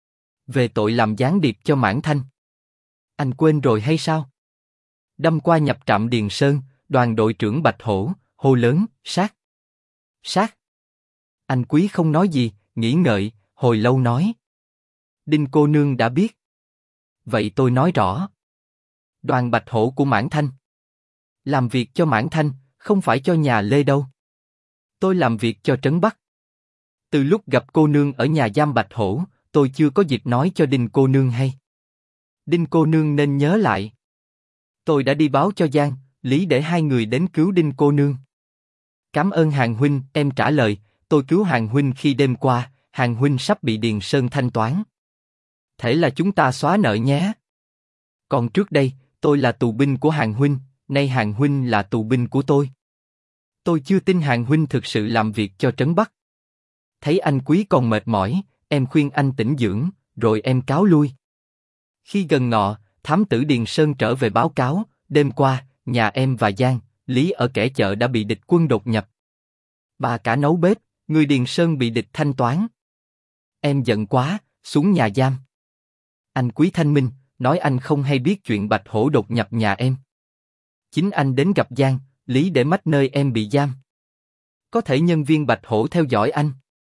Về tội làm gián điệp cho Mãn Thanh. Anh quên rồi hay sao? Đâm qua nhập trạm Điền Sơn, đoàn đội trưởng Bạch Hổ, hô lớn, sát. Sát. Anh Quý không nói gì, nghĩ ngợi, hồi lâu nói. Đinh cô nương đã biết. Vậy tôi nói rõ. Đoàn Bạch Hổ của Mãn Thanh. Làm việc cho Mãn Thanh, không phải cho nhà Lê đâu. Tôi làm việc cho Trấn Bắc. Từ lúc gặp cô nương ở nhà giam Bạch Hổ, tôi chưa có dịp nói cho Đinh cô nương hay. Đinh cô nương nên nhớ lại. Tôi đã đi báo cho Giang, Lý để hai người đến cứu Đinh cô nương. Cảm ơn Hàng huynh, em trả lời, tôi cứu Hàng huynh khi đêm qua, Hàng huynh sắp bị Điền Sơn thanh toán. Thế là chúng ta xóa nợ nhé. Còn trước đây, tôi là tù binh của Hàng huynh, nay Hàng huynh là tù binh của tôi. Tôi chưa tin Hàng huynh thực sự làm việc cho Trấn Bắc. Thấy anh Quý còn mệt mỏi, em khuyên anh tĩnh dưỡng, rồi em cáo lui. Khi gần ngọ, thám tử Điền Sơn trở về báo cáo, đêm qua, nhà em và Giang, Lý ở kẻ chợ đã bị địch quân đột nhập. Bà cả nấu bếp, người Điền Sơn bị địch thanh toán. Em giận quá, xuống nhà giam. Anh Quý thanh minh, nói anh không hay biết chuyện Bạch Hổ đột nhập nhà em. Chính anh đến gặp Giang, Lý để mách nơi em bị giam. Có thể nhân viên Bạch Hổ theo dõi anh.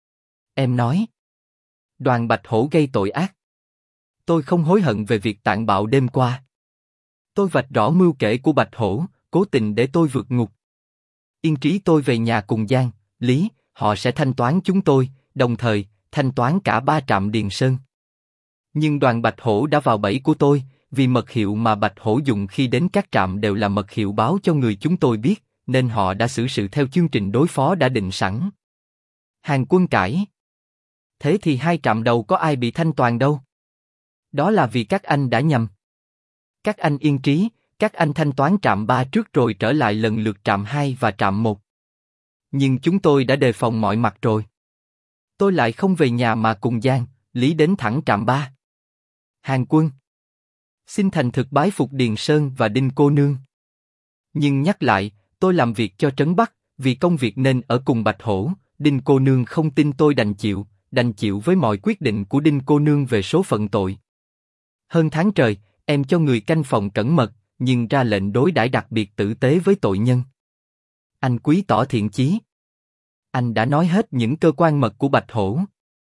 Em nói. Đoàn Bạch Hổ gây tội ác. Tôi không hối hận về việc tàn bạo đêm qua. Tôi vạch rõ mưu kể của Bạch Hổ, cố tình để tôi vượt ngục. Yên trí tôi về nhà cùng Giang, Lý, họ sẽ thanh toán chúng tôi, đồng thời thanh toán cả 3 trạm Điền Sơn. Nhưng đoàn Bạch Hổ đã vào bẫy của tôi, vì mật hiệu mà Bạch Hổ dùng khi đến các trạm đều là mật hiệu báo cho người chúng tôi biết, nên họ đã xử sự theo chương trình đối phó đã định sẵn. Hàng Quân cãi. Thế thì 2 trạm đầu có ai bị thanh toàn đâu? Đó là vì các anh đã nhầm. Các anh yên trí, các anh thanh toán trạm 3 trước rồi trở lại lần lượt trạm 2 và trạm 1. Nhưng chúng tôi đã đề phòng mọi mặt rồi. Tôi lại không về nhà mà cùng Giang, Lý đến thẳng trạm 3. Hàng Quân. Xin thành thực bái phục Điền Sơn và Đinh cô nương. Nhưng nhắc lại, tôi làm việc cho Trấn Bắc, vì công việc nên ở cùng Bạch Hổ, Đinh cô nương không tin tôi đành chịu với mọi quyết định của Đinh cô nương về số phận tội. Hơn tháng trời, em cho người canh phòng cẩn mật, nhưng ra lệnh đối đãi đặc biệt tử tế với tội nhân. Anh Quý tỏ thiện chí. Anh đã nói hết những cơ quan mật của Bạch Hổ.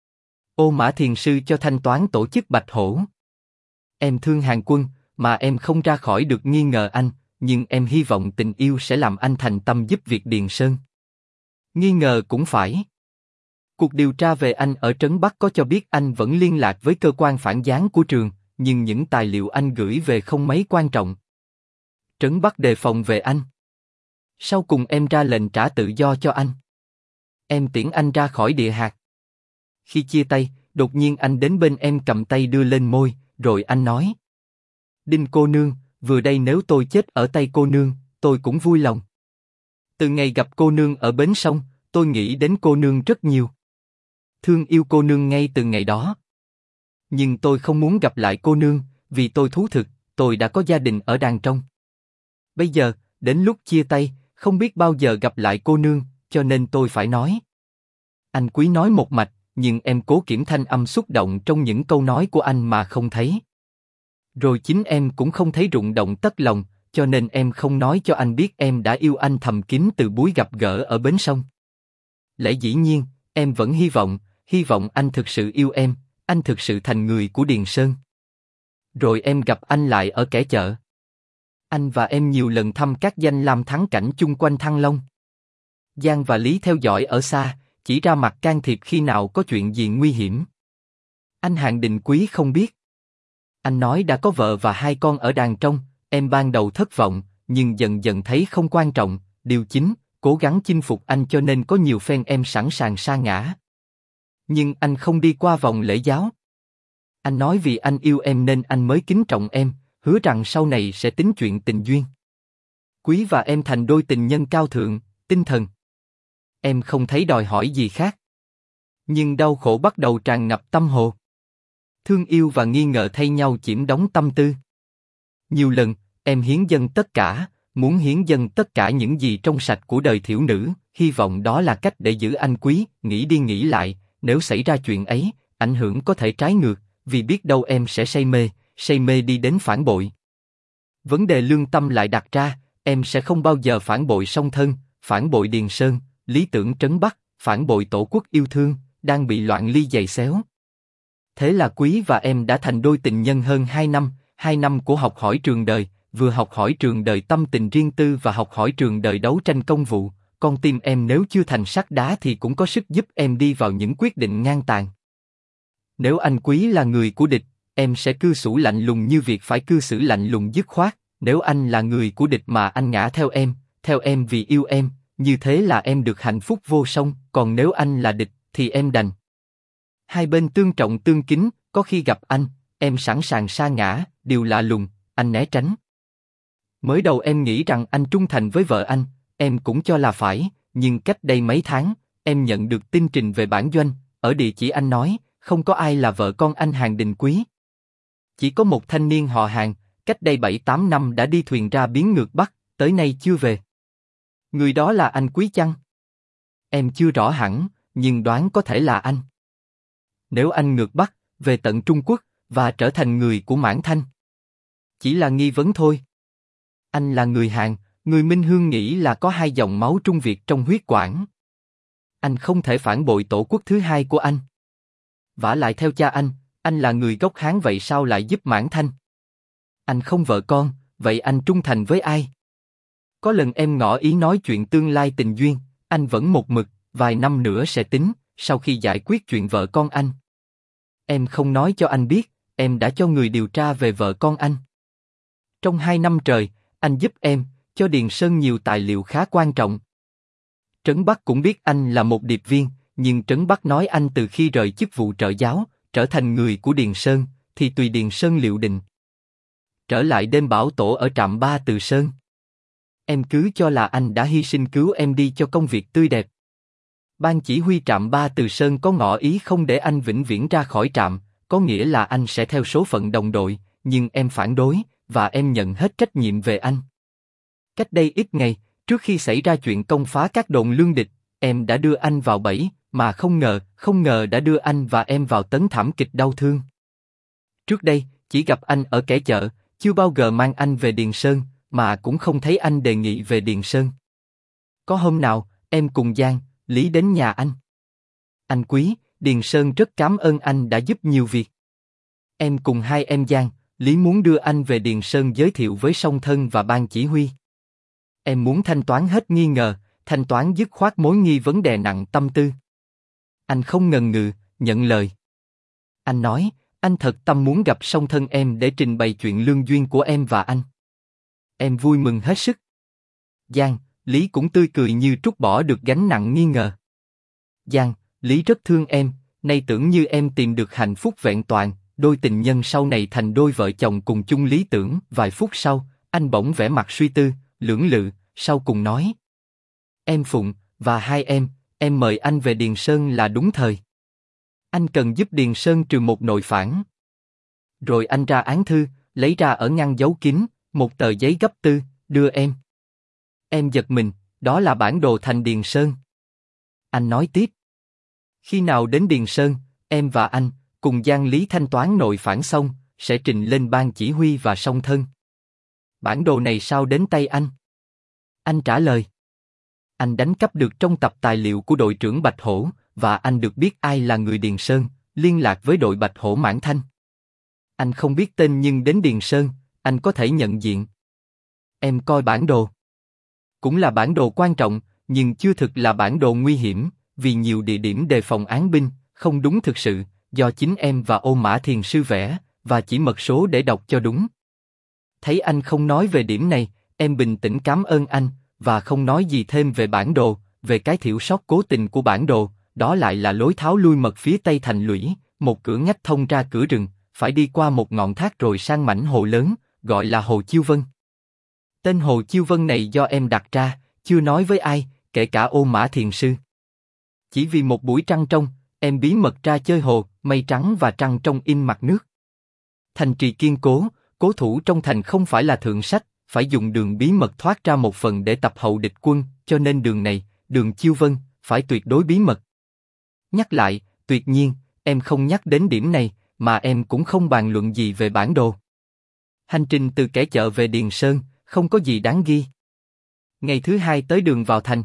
Ô Mã Thiền Sư cho thanh toán tổ chức Bạch Hổ. Em thương Hàng Quân, mà em không ra khỏi được nghi ngờ anh, nhưng em hy vọng tình yêu sẽ làm anh thành tâm giúp việc Điền Sơn. Nghi ngờ cũng phải. Cuộc điều tra về anh ở Trấn Bắc có cho biết anh vẫn liên lạc với cơ quan phản gián của trường, nhưng những tài liệu anh gửi về không mấy quan trọng. Trấn Bắc đề phòng về anh. Sau cùng em ra lệnh trả tự do cho anh. Em tiễn anh ra khỏi địa hạt. Khi chia tay, đột nhiên anh đến bên em cầm tay đưa lên môi, rồi anh nói. Đinh cô nương, vừa đây nếu tôi chết ở tay cô nương, tôi cũng vui lòng. Từ ngày gặp cô nương ở bến sông, tôi nghĩ đến cô nương rất nhiều. Thương yêu cô nương ngay từ ngày đó. Nhưng tôi không muốn gặp lại cô nương, vì tôi thú thực, tôi đã có gia đình ở đàng trong. Bây giờ, đến lúc chia tay, không biết bao giờ gặp lại cô nương, cho nên tôi phải nói. Anh Quý nói một mạch, nhưng em cố kiểm thanh âm xúc động trong những câu nói của anh mà không thấy. Rồi chính em cũng không thấy rụng động tất lòng, cho nên em không nói cho anh biết em đã yêu anh thầm kín từ buổi gặp gỡ ở bến sông. Lẽ dĩ nhiên, em vẫn hy vọng anh thực sự yêu em, anh thực sự thành người của Điền Sơn. Rồi em gặp anh lại ở kẻ chợ. Anh và em nhiều lần thăm các danh lam thắng cảnh chung quanh Thăng Long. Giang và Lý theo dõi ở xa, chỉ ra mặt can thiệp khi nào có chuyện gì nguy hiểm. Anh Hàn Đình Quý không biết. Anh nói đã có vợ và 2 con ở đàng trong, em ban đầu thất vọng, nhưng dần dần thấy không quan trọng, điều chính, cố gắng chinh phục anh cho nên có nhiều phen em sẵn sàng sa ngã. Nhưng anh không đi qua vòng lễ giáo. Anh nói vì anh yêu em nên anh mới kính trọng em, hứa rằng sau này sẽ tính chuyện tình duyên. Quý và em thành đôi tình nhân cao thượng, tinh thần. Em không thấy đòi hỏi gì khác. Nhưng đau khổ bắt đầu tràn ngập tâm hồ. Thương yêu và nghi ngờ thay nhau chiếm đóng tâm tư. Nhiều lần, em hiến dâng tất cả, muốn hiến dâng tất cả những gì trong sạch của đời thiểu nữ, hy vọng đó là cách để giữ anh Quý. Nghĩ đi nghĩ lại, nếu xảy ra chuyện ấy, ảnh hưởng có thể trái ngược, vì biết đâu em sẽ say mê đi đến phản bội. Vấn đề lương tâm lại đặt ra, em sẽ không bao giờ phản bội song thân, phản bội Điền Sơn, lý tưởng trấn Bắc, phản bội tổ quốc yêu thương, đang bị loạn ly giày xéo. Thế là Quý và em đã thành đôi tình nhân hơn 2 năm của học hỏi trường đời, vừa học hỏi trường đời tâm tình riêng tư và học hỏi trường đời đấu tranh công vụ. Con tim em nếu chưa thành sắt đá thì cũng có sức giúp em đi vào những quyết định ngang tàn. Nếu anh Quý là người của địch, em sẽ cư xử lạnh lùng như việc phải cư xử lạnh lùng dứt khoát. Nếu anh là người của địch mà anh ngã theo em vì yêu em, như thế là em được hạnh phúc vô song. Còn nếu anh là địch, thì em đành. Hai bên tương trọng tương kính, có khi gặp anh, em sẵn sàng sa ngã, điều lạ lùng, anh né tránh. Mới đầu em nghĩ rằng anh trung thành với vợ anh, em cũng cho là phải, nhưng cách đây mấy tháng, em nhận được tin trình về bản doanh, ở địa chỉ anh nói, không có ai là vợ con anh Hàn Đình Quý. Chỉ có một thanh niên họ Hàn, cách đây 7-8 năm đã đi thuyền ra biến ngược Bắc, tới nay chưa về. Người đó là anh Quý chăng? Em chưa rõ hẳn, nhưng đoán có thể là anh. Nếu anh ngược Bắc, về tận Trung Quốc, và trở thành người của Mãn Thanh. Chỉ là nghi vấn thôi. Anh là người Hàn, người Minh Hương nghĩ là có 2 dòng máu Trung Việt trong huyết quản. Anh không thể phản bội tổ quốc thứ hai của anh. Vả lại theo cha anh là người gốc Hán vậy sao lại giúp Mãn Thanh? Anh không vợ con, vậy anh trung thành với ai? Có lần em ngỏ ý nói chuyện tương lai tình duyên, anh vẫn một mực, vài năm nữa sẽ tính, sau khi giải quyết chuyện vợ con anh. Em không nói cho anh biết, em đã cho người điều tra về vợ con anh. Trong 2 năm trời, anh giúp em, cho Điền Sơn nhiều tài liệu khá quan trọng. Trấn Bắc cũng biết anh là một điệp viên, nhưng Trấn Bắc nói anh từ khi rời chức vụ trợ giáo, trở thành người của Điền Sơn, thì tùy Điền Sơn liệu định. Trở lại đêm bảo tổ ở trạm 3 Từ Sơn. Em cứ cho là anh đã hy sinh cứu em đi cho công việc tươi đẹp. Ban chỉ huy trạm 3 Từ Sơn có ngỏ ý không để anh vĩnh viễn ra khỏi trạm, có nghĩa là anh sẽ theo số phận đồng đội, nhưng em phản đối, và em nhận hết trách nhiệm về anh. Cách đây ít ngày, trước khi xảy ra chuyện công phá các đồn lương địch, em đã đưa anh vào bẫy, mà không ngờ đã đưa anh và em vào tấn thảm kịch đau thương. Trước đây, chỉ gặp anh ở kẻ chợ, chưa bao giờ mang anh về Điền Sơn, mà cũng không thấy anh đề nghị về Điền Sơn. Có hôm nào, em cùng Giang, Lý đến nhà anh. Anh Quý, Điền Sơn rất cảm ơn anh đã giúp nhiều việc. Em cùng 2 em Giang, Lý muốn đưa anh về Điền Sơn giới thiệu với song thân và ban chỉ huy. Em muốn thanh toán hết nghi ngờ, thanh toán dứt khoát mối nghi vấn đề nặng tâm tư. Anh không ngần ngừ, nhận lời. Anh nói, anh thật tâm muốn gặp song thân em để trình bày chuyện lương duyên của em và anh. Em vui mừng hết sức. Giang, Lý cũng tươi cười như trút bỏ được gánh nặng nghi ngờ. Giang, Lý rất thương em, nay tưởng như em tìm được hạnh phúc vẹn toàn, đôi tình nhân sau này thành đôi vợ chồng cùng chung lý tưởng. Vài phút sau, anh bỗng vẻ mặt suy tư, lưỡng lự, sau cùng nói. Em Phụng, và 2 em mời anh về Điền Sơn là đúng thời. Anh cần giúp Điền Sơn trừ một nội phản. Rồi anh ra án thư, lấy ra ở ngăn giấu kín, một tờ giấy gấp tư, đưa em. Em giật mình, đó là bản đồ thành Điền Sơn. Anh nói tiếp. Khi nào đến Điền Sơn, em và anh, cùng Giang Lý thanh toán nội phản xong, sẽ trình lên ban chỉ huy và song thân. Bản đồ này sao đến tay anh? Anh trả lời. Anh đánh cắp được trong tập tài liệu của đội trưởng Bạch Hổ, và anh được biết ai là người Điền Sơn, liên lạc với đội Bạch Hổ Mãn Thanh. Anh không biết tên nhưng đến Điền Sơn, anh có thể nhận diện. Em coi bản đồ. Cũng là bản đồ quan trọng, nhưng chưa thực là bản đồ nguy hiểm, vì nhiều địa điểm đề phòng án binh, không đúng thực sự, do chính em và Ô Mã Thiền Sư vẽ, và chỉ mật số để đọc cho đúng. Thấy anh không nói về điểm này, em bình tĩnh cảm ơn anh, và không nói gì thêm về bản đồ, về cái thiểu sót cố tình của bản đồ, đó lại là lối tháo lui mật phía tây thành lũy, một cửa ngách thông ra cửa rừng, phải đi qua một ngọn thác rồi sang mảnh hồ lớn, gọi là Hồ Chiêu Vân. Tên Hồ Chiêu Vân này do em đặt ra, chưa nói với ai, kể cả Ô Mã Thiền Sư. Chỉ vì một buổi trăng trong, em bí mật ra chơi hồ, mây trắng và trăng trong in mặt nước. Thành trì kiên cố, cố thủ trong thành không phải là thượng sách, phải dùng đường bí mật thoát ra một phần để tập hậu địch quân, cho nên đường này, đường Chiêu Vân, phải tuyệt đối bí mật. Nhắc lại, tuyệt nhiên, em không nhắc đến điểm này, mà em cũng không bàn luận gì về bản đồ. Hành trình từ Kẻ Chợ về Điền Sơn, không có gì đáng ghi. Ngày thứ hai tới đường vào thành.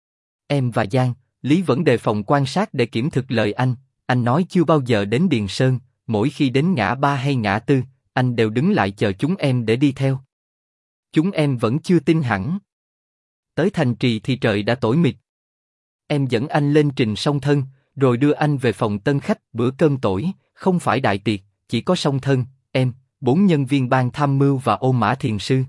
Em và Giang, Lý vẫn đề phòng quan sát để kiểm thực lời anh nói chưa bao giờ đến Điền Sơn, mỗi khi đến ngã ba hay ngã tư, anh đều đứng lại chờ chúng em để đi theo. Chúng em vẫn chưa tin hẳn. Tới thành trì thì trời đã tối mịt. Em dẫn anh lên trình song thân, rồi đưa anh về phòng tân khách bữa cơm tối, không phải đại tiệc, chỉ có song thân, em, 4 nhân viên ban tham mưu và Ô Mã Thiền Sư.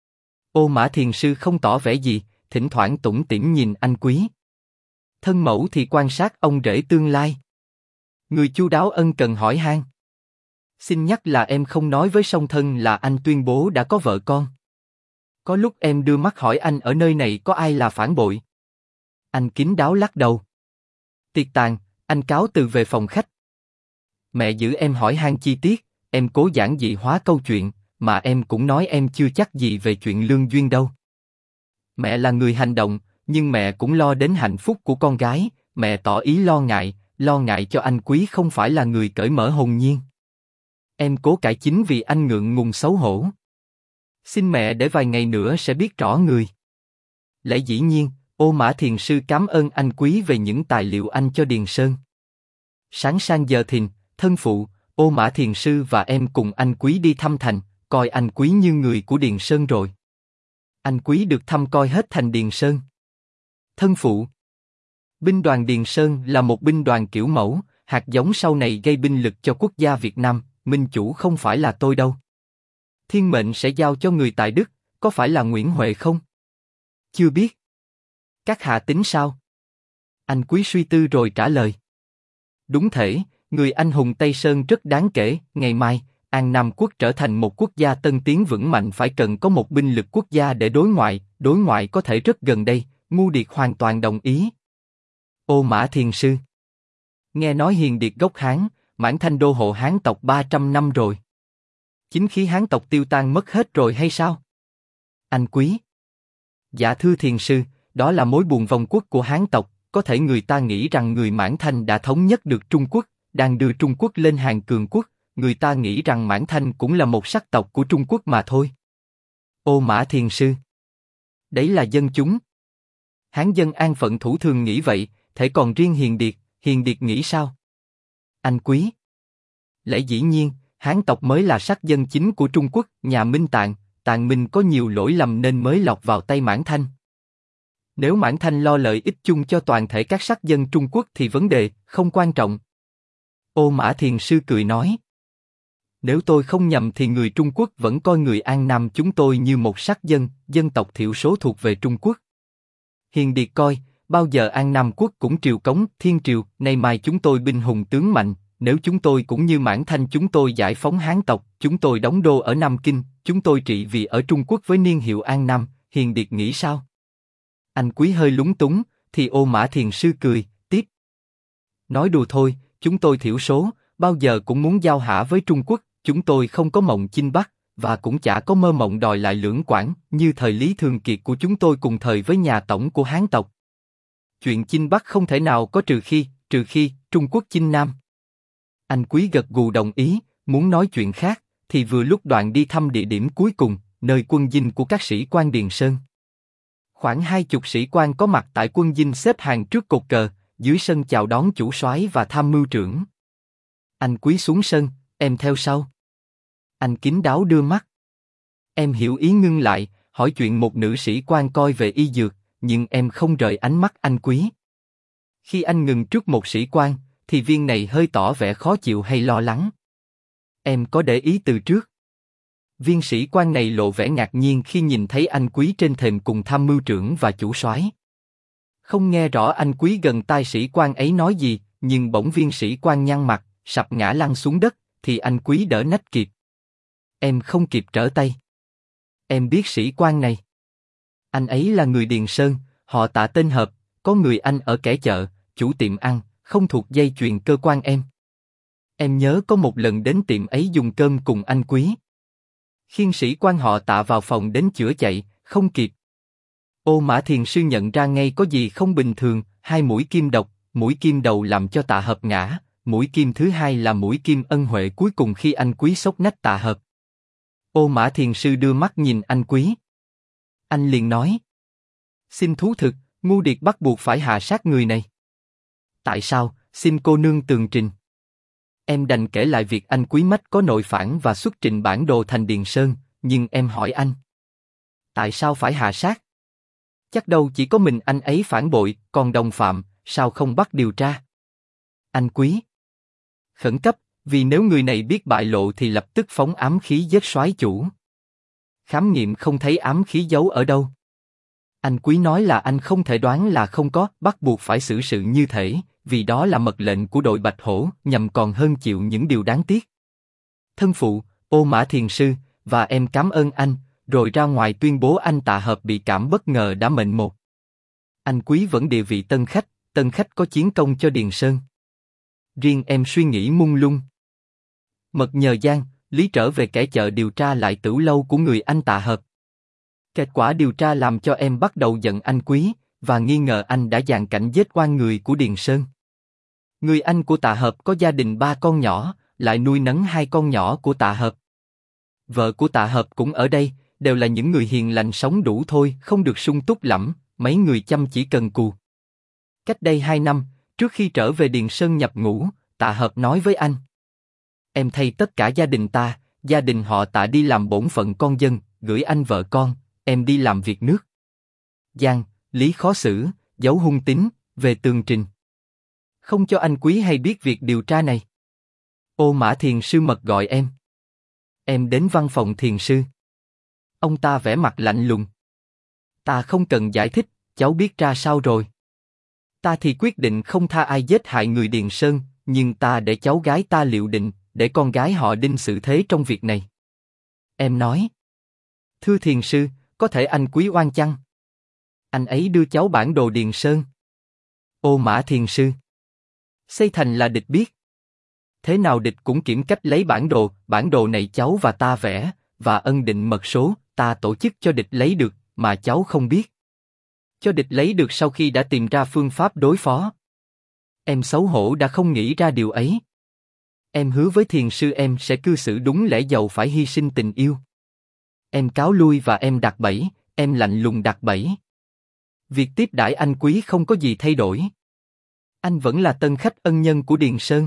Ô Mã Thiền Sư không tỏ vẻ gì, thỉnh thoảng tủm tỉm nhìn anh Quý. Thân mẫu thì quan sát ông rể tương lai. Người chu đáo ân cần hỏi han. Xin nhắc là em không nói với song thân là anh tuyên bố đã có vợ con. Có lúc em đưa mắt hỏi anh ở nơi này có ai là phản bội. Anh kín đáo lắc đầu. Tiệc tàn, anh cáo từ về phòng khách. Mẹ giữ em hỏi han chi tiết, em cố giản dị hóa câu chuyện, mà em cũng nói em chưa chắc gì về chuyện lương duyên đâu. Mẹ là người hành động, nhưng mẹ cũng lo đến hạnh phúc của con gái, mẹ tỏ ý lo ngại cho anh Quý không phải là người cởi mở hồn nhiên. Em cố cải chính vì anh ngượng ngùng xấu hổ. Xin mẹ để vài ngày nữa sẽ biết rõ người. Lẽ dĩ nhiên, Ô Mã Thiền Sư cảm ơn anh Quý về những tài liệu anh cho Điền Sơn. Sáng sang giờ thìn, thân phụ, Ô Mã Thiền Sư và em cùng anh Quý đi thăm thành, coi anh Quý như người của Điền Sơn rồi. Anh Quý được thăm coi hết thành Điền Sơn. Thân phụ. Binh đoàn Điền Sơn là một binh đoàn kiểu mẫu, hạt giống sau này gây binh lực cho quốc gia Việt Nam, minh chủ không phải là tôi đâu. Thiên mệnh sẽ giao cho người tại Đức, có phải là Nguyễn Huệ không? Chưa biết. Các hạ tính sao? Anh Quý suy tư rồi trả lời. Đúng thể, người anh hùng Tây Sơn rất đáng kể, ngày mai, An Nam quốc trở thành một quốc gia tân tiến vững mạnh phải cần có một binh lực quốc gia để đối ngoại có thể rất gần đây, Ngu Điệt hoàn toàn đồng ý. Ô Mã Thiền Sư. Nghe nói Hiền Điệt gốc Hán, Mãn Thanh đô hộ Hán tộc 300 năm rồi. Chính khí Hán tộc tiêu tan mất hết rồi hay sao? Anh Quý. Dạ thưa Thiền Sư, đó là mối buồn vong quốc của Hán tộc, có thể người ta nghĩ rằng người Mãn Thanh đã thống nhất được Trung Quốc, đang đưa Trung Quốc lên hàng cường quốc, người ta nghĩ rằng Mãn Thanh cũng là một sắc tộc của Trung Quốc mà thôi. Ô Mã Thiền Sư. Đấy là dân chúng. Hán dân an phận thủ thường nghĩ vậy, thể còn riêng Hiền Điệt nghĩ sao? Anh Quý. Lẽ dĩ nhiên, Hán tộc mới là sắc dân chính của Trung Quốc, nhà Minh Tạng Minh có nhiều lỗi lầm nên mới lọt vào tay Mãn Thanh. Nếu Mãn Thanh lo lợi ích chung cho toàn thể các sắc dân Trung Quốc thì vấn đề không quan trọng. Ô Mã Thiền Sư cười nói. Nếu tôi không nhầm thì người Trung Quốc vẫn coi người An Nam chúng tôi như một sắc dân tộc thiểu số thuộc về Trung Quốc. Hiền Điệt coi, bao giờ An Nam quốc cũng triều cống, thiên triều, nay mai chúng tôi binh hùng tướng mạnh, nếu chúng tôi cũng như Mãn Thanh chúng tôi giải phóng Hán tộc, chúng tôi đóng đô ở Nam Kinh, chúng tôi trị vì ở Trung Quốc với niên hiệu An Nam, Hiền Điệt nghĩ sao? Anh Quý hơi lúng túng, thì Ô Mã Thiền Sư cười, tiếp. Nói đùa thôi, chúng tôi thiểu số, bao giờ cũng muốn giao hả với Trung Quốc, chúng tôi không có mộng chinh Bắc, và cũng chả có mơ mộng đòi lại lưỡng quảng, như thời Lý Thường Kiệt của chúng tôi cùng thời với nhà tổng của Hán tộc. Chuyện chinh Bắc không thể nào có trừ khi Trung Quốc chinh Nam. Anh Quý gật gù đồng ý, muốn nói chuyện khác, thì vừa lúc đoạn đi thăm địa điểm cuối cùng, nơi quân dinh của các sĩ quan Điền Sơn. Khoảng 20 sĩ quan có mặt tại quân dinh xếp hàng trước cột cờ, dưới sân chào đón chủ soái và tham mưu trưởng. Anh Quý xuống sân, em theo sau. Anh kín đáo đưa mắt. Em hiểu ý ngưng lại, hỏi chuyện một nữ sĩ quan coi về y dược, nhưng em không rời ánh mắt anh Quý. Khi anh ngừng trước một sĩ quan, thì viên này hơi tỏ vẻ khó chịu hay lo lắng. Em có để ý từ trước. Viên sĩ quan này lộ vẻ ngạc nhiên khi nhìn thấy anh Quý trên thềm cùng tham mưu trưởng và chủ soái. Không nghe rõ anh Quý gần tai sĩ quan ấy nói gì, nhưng bỗng viên sĩ quan nhăn mặt, sập ngã lăn xuống đất, thì anh Quý đỡ nách kịp. Em không kịp trở tay. Em biết sĩ quan này. Anh ấy là người Điền Sơn, họ Tạ tên Hợp, có người anh ở kẻ chợ, chủ tiệm ăn, không thuộc dây chuyền cơ quan em. Em nhớ có một lần đến tiệm ấy dùng cơm cùng anh Quý. Khiêng sĩ quan họ Tạ vào phòng đến chữa chạy, không kịp. Ô Mã Thiền sư nhận ra ngay có gì không bình thường, 2 mũi kim độc, mũi kim đầu làm cho Tạ Hợp ngã, mũi kim thứ hai là mũi kim ân huệ cuối cùng khi anh Quý xốc nách Tạ Hợp. Ô Mã Thiền sư đưa mắt nhìn anh Quý. Anh liền nói: xin thú thực, Ngu Điệt bắt buộc phải hạ sát người này. Tại sao? Xin cô nương tường trình. Em đành kể lại việc anh Quý Mách có nội phản và xuất trình bản đồ thành Điền Sơn, nhưng em hỏi anh: tại sao phải hạ sát? Chắc đâu chỉ có mình anh ấy phản bội, còn đồng phạm, sao không bắt điều tra? Anh Quý: khẩn cấp, vì nếu người này biết bại lộ thì lập tức phóng ám khí giết soái chủ. Khám nghiệm không thấy ám khí giấu ở đâu. Anh Quý nói là anh không thể đoán là không có, bắt buộc phải xử sự như thể, vì đó là mật lệnh của đội Bạch Hổ, nhằm còn hơn chịu những điều đáng tiếc. Thân phụ, Ô Mã Thiền sư, và em cảm ơn anh, rồi ra ngoài tuyên bố anh Tạ Hợp bị cảm bất ngờ đã mệnh một. Anh Quý vẫn địa vị tân khách có chiến công cho Điền Sơn. Riêng em suy nghĩ mông lung. Mật nhờ Giang, Lý trở về kẻ chợ điều tra lại tửu lâu của người anh Tạ Hợp. Kết quả điều tra làm cho em bắt đầu giận anh Quý, và nghi ngờ anh đã dàn cảnh giết oan người của Điền Sơn. Người anh của Tạ Hợp có gia đình 3 con nhỏ, lại nuôi nấng 2 con nhỏ của Tạ Hợp. Vợ của Tạ Hợp cũng ở đây, đều là những người hiền lành sống đủ thôi, không được sung túc lắm, mấy người chăm chỉ cần cù. Cách đây 2 năm, trước khi trở về Điền Sơn nhập ngũ, Tạ Hợp nói với anh: em thay tất cả gia đình ta, gia đình họ Tạ đi làm bổn phận con dân, gửi anh vợ con, em đi làm việc nước. Giang, Lý khó xử, giấu hung tín, về tường trình. Không cho anh Quý hay biết việc điều tra này. Ô Mã Thiền sư mật gọi em. Em đến văn phòng thiền sư. Ông ta vẻ mặt lạnh lùng. Ta không cần giải thích, cháu biết ra sao rồi. Ta thì quyết định không tha ai giết hại người Điền Sơn, nhưng ta để cháu gái ta liệu định, để con gái họ Đinh xử thế trong việc này. Em nói: thưa thiền sư, có thể anh Quý oan chăng? Anh ấy đưa cháu bản đồ Điền Sơn. Ô Mã Thiền sư: xây thành là địch biết. Thế nào địch cũng kiểm cách lấy bản đồ này cháu và ta vẽ, và ân định mật số, ta tổ chức cho địch lấy được, mà cháu không biết. Cho địch lấy được sau khi đã tìm ra phương pháp đối phó. Em xấu hổ đã không nghĩ ra điều ấy. Em hứa với thiền sư em sẽ cư xử đúng lẽ dầu phải hy sinh tình yêu. Em cáo lui và em đặt bẫy, em lạnh lùng đặt bẫy. Việc tiếp đãi anh Quý không có gì thay đổi. Anh vẫn là tân khách ân nhân của Điền Sơn.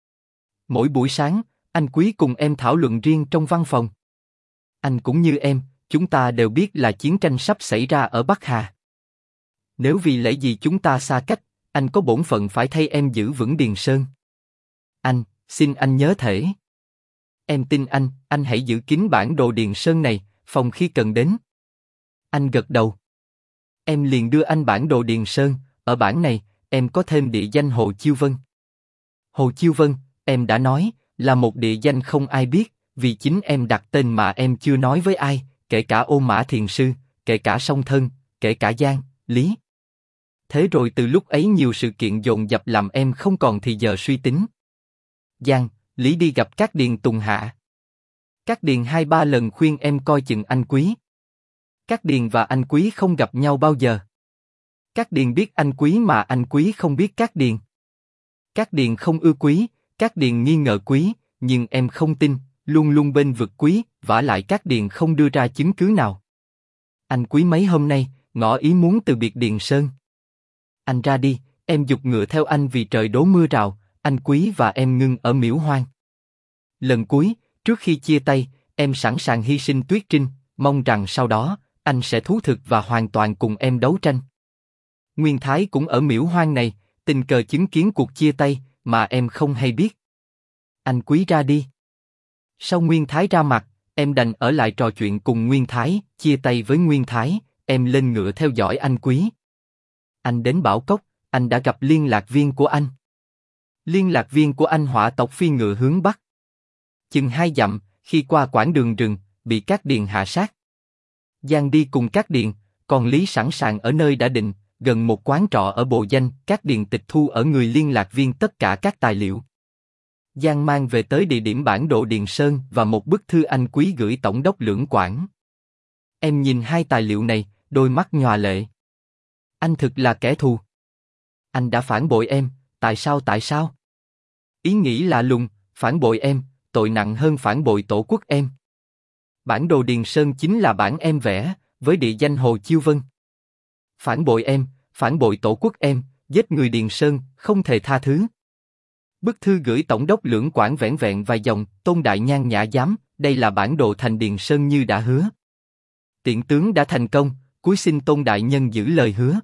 Mỗi buổi sáng, anh Quý cùng em thảo luận riêng trong văn phòng. Anh cũng như em, chúng ta đều biết là chiến tranh sắp xảy ra ở Bắc Hà. Nếu vì lẽ gì chúng ta xa cách, anh có bổn phận phải thay em giữ vững Điền Sơn. Anh, xin anh nhớ thể. Em tin anh hãy giữ kín bản đồ Điền Sơn này, phòng khi cần đến. Anh gật đầu. Em liền đưa anh bản đồ Điền Sơn, ở bản này, em có thêm địa danh Hồ Chiêu Vân. Hồ Chiêu Vân, em đã nói, là một địa danh không ai biết, vì chính em đặt tên mà em chưa nói với ai, kể cả Ô Mã Thiền sư, kể cả Song Thân, kể cả Giang, Lý. Thế rồi từ lúc ấy nhiều sự kiện dồn dập làm em không còn thì giờ suy tính. Giang, Lý đi gặp Cát Điền Tùng Hạ. Cát Điền 2-3 lần khuyên em coi chừng anh Quý. Cát Điền và anh Quý không gặp nhau bao giờ. Cát Điền biết anh Quý mà anh Quý không biết Cát Điền. Cát Điền không ưa Quý, Cát Điền nghi ngờ Quý, nhưng em không tin, luôn luôn bên vực Quý, vả lại Cát Điền không đưa ra chứng cứ nào. Anh Quý mấy hôm nay, ngỏ ý muốn từ biệt Điền Sơn. Anh ra đi, em giục ngựa theo anh vì trời đổ mưa rào, anh Quý và em ngưng ở Miễu Hoang. Lần cuối, trước khi chia tay, em sẵn sàng hy sinh Tuyết Trinh, mong rằng sau đó, anh sẽ thú thực và hoàn toàn cùng em đấu tranh. Nguyên Thái cũng ở miễu hoang này, tình cờ chứng kiến cuộc chia tay, mà em không hay biết. Anh Quý ra đi. Sau Nguyên Thái ra mặt, em đành ở lại trò chuyện cùng Nguyên Thái, chia tay với Nguyên Thái, em lên ngựa theo dõi anh Quý. Anh đến Bảo Cốc, anh đã gặp liên lạc viên của anh. Liên lạc viên của anh hỏa tốc phi ngựa hướng bắc. Chừng 2 dặm, khi qua quãng đường rừng, bị Cát Điền hạ sát. Giang đi cùng Cát Điền, còn Lý sẵn sàng ở nơi đã định, gần một quán trọ ở Bồ Danh. Cát Điền tịch thu ở người liên lạc viên tất cả các tài liệu. Giang mang về tới địa điểm bản đồ Điền Sơn và một bức thư anh Quý gửi tổng đốc Lưỡng Quảng. Em nhìn 2 tài liệu này, đôi mắt nhòa lệ. Anh thực là kẻ thù. Anh đã phản bội em, tại sao? Ý nghĩ lạ lùng, phản bội em, tội nặng hơn phản bội tổ quốc em. Bản đồ Điền Sơn chính là bản em vẽ, với địa danh Hồ Chiêu Vân. Phản bội em, phản bội tổ quốc em, giết người Điền Sơn, không thể tha thứ. Bức thư gửi tổng đốc Lưỡng Quảng vẻn vẹn vài dòng, Tôn Đại Nhan nhã dám, đây là bản đồ thành Điền Sơn như đã hứa. Tiện tướng đã thành công, cúi xin Tôn Đại Nhân giữ lời hứa.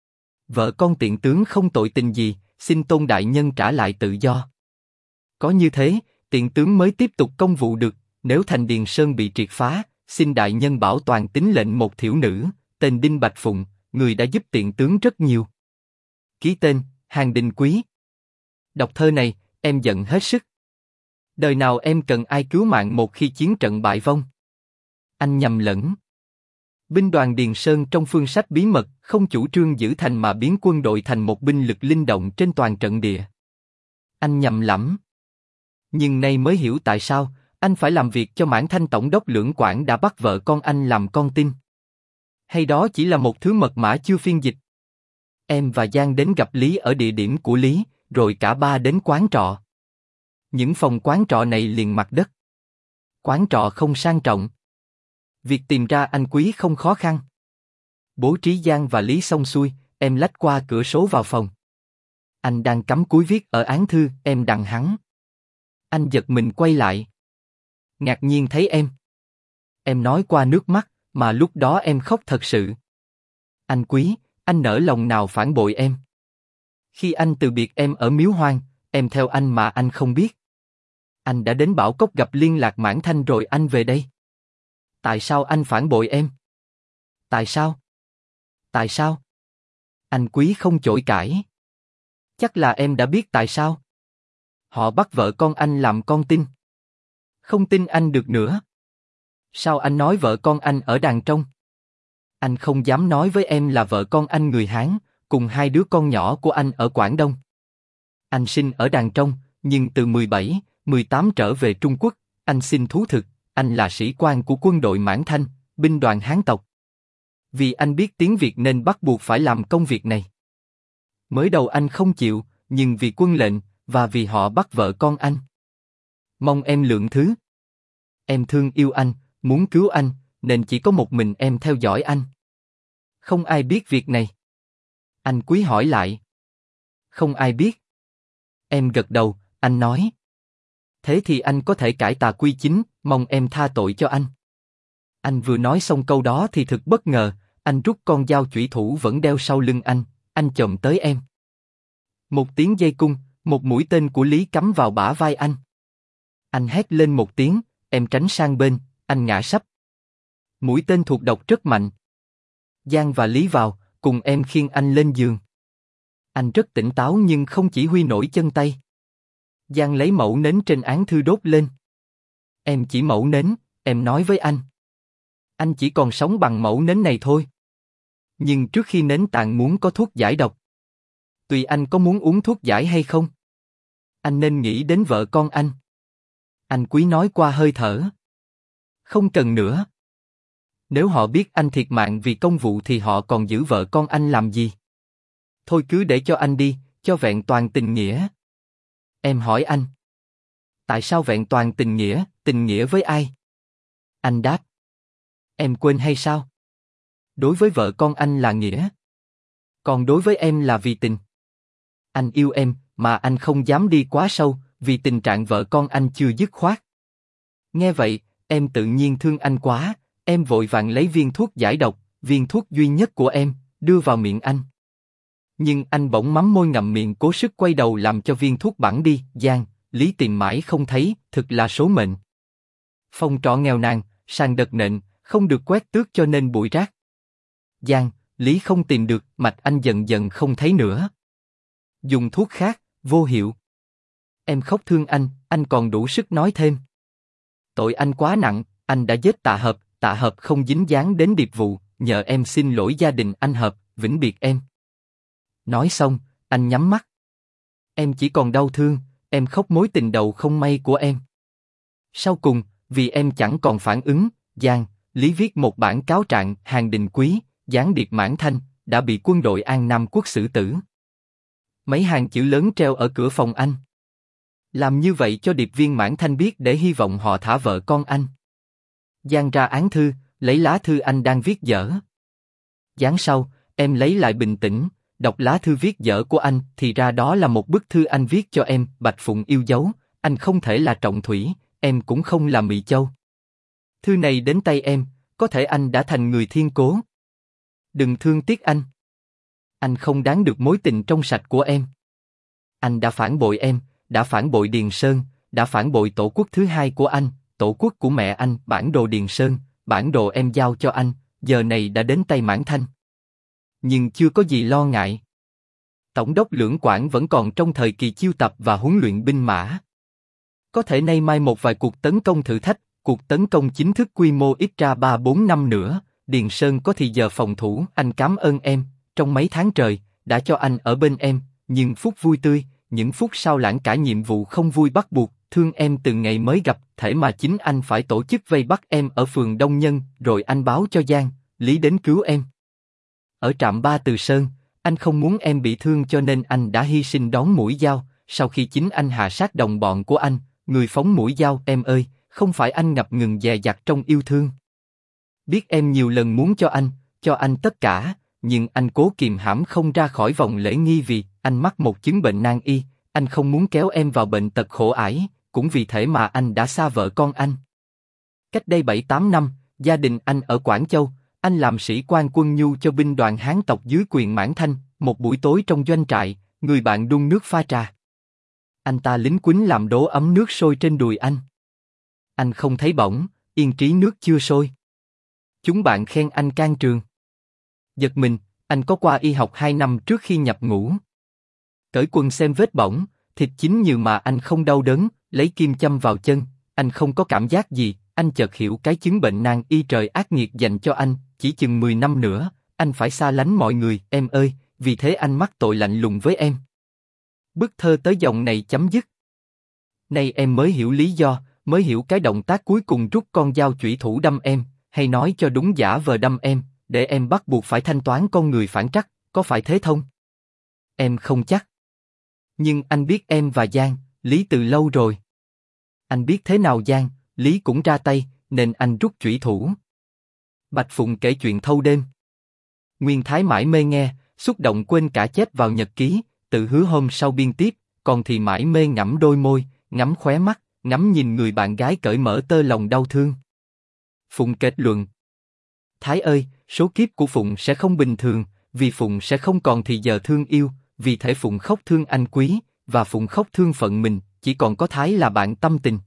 Vợ con tiện tướng không tội tình gì, xin Tôn Đại Nhân trả lại tự do. Có như thế, tiện tướng mới tiếp tục công vụ được, nếu thành Điền Sơn bị triệt phá, xin Đại Nhân bảo toàn tín lệnh một thiểu nữ, tên Đinh Bạch Phụng, người đã giúp tiện tướng rất nhiều. Ký tên, Hàn Đình Quý. Đọc thơ này, em giận hết sức. Đời nào em cần ai cứu mạng một khi chiến trận bại vong? Anh nhầm lẫn. Binh đoàn Điền Sơn trong phương sách bí mật không chủ trương giữ thành mà biến quân đội thành một binh lực linh động trên toàn trận địa. Anh nhầm lẫn. Nhưng nay mới hiểu tại sao anh phải làm việc cho Mãn Thanh tổng đốc Lưỡng Quảng đã bắt vợ con anh làm con tin. Hay đó chỉ là một thứ mật mã chưa phiên dịch? Em và Giang đến gặp Lý ở địa điểm của Lý, rồi cả ba đến quán trọ. Những phòng quán trọ này liền mặt đất. Quán trọ không sang trọng. Việc tìm ra anh Quý không khó khăn. Bố trí Giang và Lý xong xuôi, em lách qua cửa sổ vào phòng. Anh đang cắm cúi viết ở án thư, em đằng hắn. Anh giật mình quay lại. Ngạc nhiên thấy em. Em nói qua nước mắt, mà lúc đó em khóc thật sự. Anh Quý, anh nỡ lòng nào phản bội em? Khi anh từ biệt em ở miếu hoang, em theo anh mà anh không biết. Anh đã đến Bảo Cốc gặp liên lạc Mãn Thanh rồi anh về đây. Tại sao anh phản bội em? Tại sao? Tại sao? Anh Quý không chối cãi. Chắc là em đã biết tại sao. Họ bắt vợ con anh làm con tin. Không tin anh được nữa. Sao anh nói vợ con anh ở đàng trong? Anh không dám nói với em là vợ con anh người Hán, cùng 2 đứa con nhỏ của anh ở Quảng Đông. Anh sinh ở đàng trong, nhưng từ 17, 18 trở về Trung Quốc, anh xin thú thực, anh là sĩ quan của quân đội Mãn Thanh, binh đoàn Hán tộc. Vì anh biết tiếng Việt nên bắt buộc phải làm công việc này. Mới đầu anh không chịu, nhưng vì quân lệnh, và vì họ bắt vợ con anh. Mong em lượng thứ. Em thương yêu anh, muốn cứu anh, nên chỉ có một mình em theo dõi anh. Không ai biết việc này. Anh Quý hỏi lại. Không ai biết. Em gật đầu, anh nói. Thế thì anh có thể cải tà quy chính, mong em tha tội cho anh. Anh vừa nói xong câu đó thì thực bất ngờ, anh rút con dao chủy thủ vẫn đeo sau lưng anh chồm tới em. Một tiếng dây cung, một mũi tên của Lý cắm vào bả vai anh. Anh hét lên một tiếng, em tránh sang bên, anh ngã sấp. Mũi tên thuộc độc rất mạnh. Giang và Lý vào, cùng em khiêng anh lên giường. Anh rất tỉnh táo nhưng không chỉ huy nổi chân tay. Giang lấy mẩu nến trên án thư đốt lên. Em chỉ mẩu nến, em nói với anh. Anh chỉ còn sống bằng mẩu nến này thôi. Nhưng trước khi nến tàn muốn có thuốc giải độc. Tùy anh có muốn uống thuốc giải hay không. Anh nên nghĩ đến vợ con anh. Anh Quý nói qua hơi thở. Không cần nữa. Nếu họ biết anh thiệt mạng vì công vụ thì họ còn giữ vợ con anh làm gì? Thôi cứ để cho anh đi, cho vẹn toàn tình nghĩa. Em hỏi anh. Tại sao vẹn toàn tình nghĩa với ai? Anh đáp. Em quên hay sao? Đối với vợ con anh là nghĩa. Còn đối với em là vì tình. Anh yêu em, mà anh không dám đi quá sâu, vì tình trạng vợ con anh chưa dứt khoát. Nghe vậy, Em tự nhiên thương anh quá, em vội vàng lấy viên thuốc giải độc, viên thuốc duy nhất của em, đưa vào miệng anh. Nhưng anh bỗng mắm môi ngậm miệng cố sức quay đầu làm cho viên thuốc bẵng đi. Giang, Lý tìm mãi không thấy, thực là số mệnh. Phòng trọ nghèo nàn, sàn đật nện, không được quét tước cho nên bụi rác. Giang, Lý không tìm được, mạch anh dần dần không thấy nữa. Dùng thuốc khác, vô hiệu. Em khóc thương anh còn đủ sức nói thêm. Tội anh quá nặng, anh đã giết Tạ Hợp không dính dáng đến điệp vụ, nhờ em xin lỗi gia đình anh Hợp, vĩnh biệt em. Nói xong, anh nhắm mắt. Em chỉ còn đau thương, em khóc mối tình đầu không may của em. Sau cùng, vì em chẳng còn phản ứng, Giang, Lý viết một bản cáo trạng Hàn Đình Quý, gián điệp Mãn Thanh, đã bị quân đội An Nam Quốc xử tử. Mấy hàng chữ lớn treo ở cửa phòng anh. Làm như vậy cho điệp viên Mãn Thanh biết để hy vọng họ thả vợ con anh. Giang ra án thư, lấy lá thư anh đang viết dở. Giáng sau, em lấy lại bình tĩnh, đọc lá thư viết dở của anh, thì ra đó là một bức thư anh viết cho em. Bạch Phụng yêu dấu, anh không thể là Trọng Thủy, em cũng không là Mị Châu. Thư này đến tay em, có thể anh đã thành người thiên cố. Đừng thương tiếc anh. Anh không đáng được mối tình trong sạch của em. Anh đã phản bội em, đã phản bội Điền Sơn, đã phản bội tổ quốc thứ hai của anh, tổ quốc của mẹ anh. Bản đồ Điền Sơn, bản đồ em giao cho anh, giờ này đã đến tay Mãn Thanh. Nhưng chưa có gì lo ngại. Tổng đốc Lưỡng Quảng vẫn còn trong thời kỳ chiêu tập và huấn luyện binh mã. Có thể nay mai một vài cuộc tấn công thử thách, cuộc tấn công chính thức quy mô ít ra 3-4 năm nữa, Điền Sơn có thì giờ phòng thủ. Anh cảm ơn em, trong mấy tháng trời, đã cho anh ở bên em, nhưng phút vui tươi, những phút sau lãng cả nhiệm vụ không vui bắt buộc, thương em từ ngày mới gặp, thể mà chính anh phải tổ chức vây bắt em ở phường Đông Nhân, rồi anh báo cho Giang, Lý đến cứu em. Ở trạm Ba Từ Sơn, anh không muốn em bị thương cho nên anh đã hy sinh đón mũi dao, sau khi chính anh hạ sát đồng bọn của anh, người phóng mũi dao. Em ơi, không phải anh ngập ngừng dè dặt trong yêu thương. Biết em nhiều lần muốn cho anh tất cả, nhưng anh cố kìm hãm không ra khỏi vòng lễ nghi vì anh mắc một chứng bệnh nan y, anh không muốn kéo em vào bệnh tật khổ ải, cũng vì thế mà anh đã xa vợ con anh. Cách đây 7-8 năm, gia đình anh ở Quảng Châu, anh làm sĩ quan quân nhu cho binh đoàn Hán tộc dưới quyền Mãn Thanh. Một buổi tối trong doanh trại, người bạn đun nước pha trà. Anh ta lính quýnh làm đổ ấm nước sôi trên đùi anh. Anh không thấy bỏng, yên trí nước chưa sôi. Chúng bạn khen anh can trường. Giật mình, anh có qua y học 2 năm trước khi nhập ngũ. Cởi quần xem vết bỏng, thịt chín như mà anh không đau đớn, lấy kim châm vào chân, anh không có cảm giác gì. Anh chợt hiểu cái chứng bệnh nan y trời ác nghiệt dành cho anh, chỉ chừng 10 năm nữa, anh phải xa lánh mọi người. Em ơi, vì thế anh mắc tội lạnh lùng với em. Bức thơ tới dòng này chấm dứt. Nay em mới hiểu lý do, mới hiểu cái động tác cuối cùng rút con dao chủy thủ đâm em, hay nói cho đúng giả vờ đâm em, để em bắt buộc phải thanh toán con người phản trắc, có phải thế không? Em không chắc. Nhưng anh biết em và Giang, Lý từ lâu rồi. Anh biết thế nào Giang, Lý cũng ra tay, nên anh rút chủy thủ. Bạch Phụng kể chuyện thâu đêm. Nguyên Thái mãi mê nghe, xúc động quên cả chép vào nhật ký, tự hứa hôm sau biên tiếp, còn thì mãi mê ngắm đôi môi, ngắm khóe mắt, ngắm nhìn người bạn gái cởi mở tơ lòng đau thương. Phụng kết luận. Thái ơi, số kiếp của Phụng sẽ không bình thường, vì Phụng sẽ không còn thì giờ thương yêu, vì thể Phụng khóc thương anh quý, và Phụng khóc thương phận mình, chỉ còn có Thái là bạn tâm tình.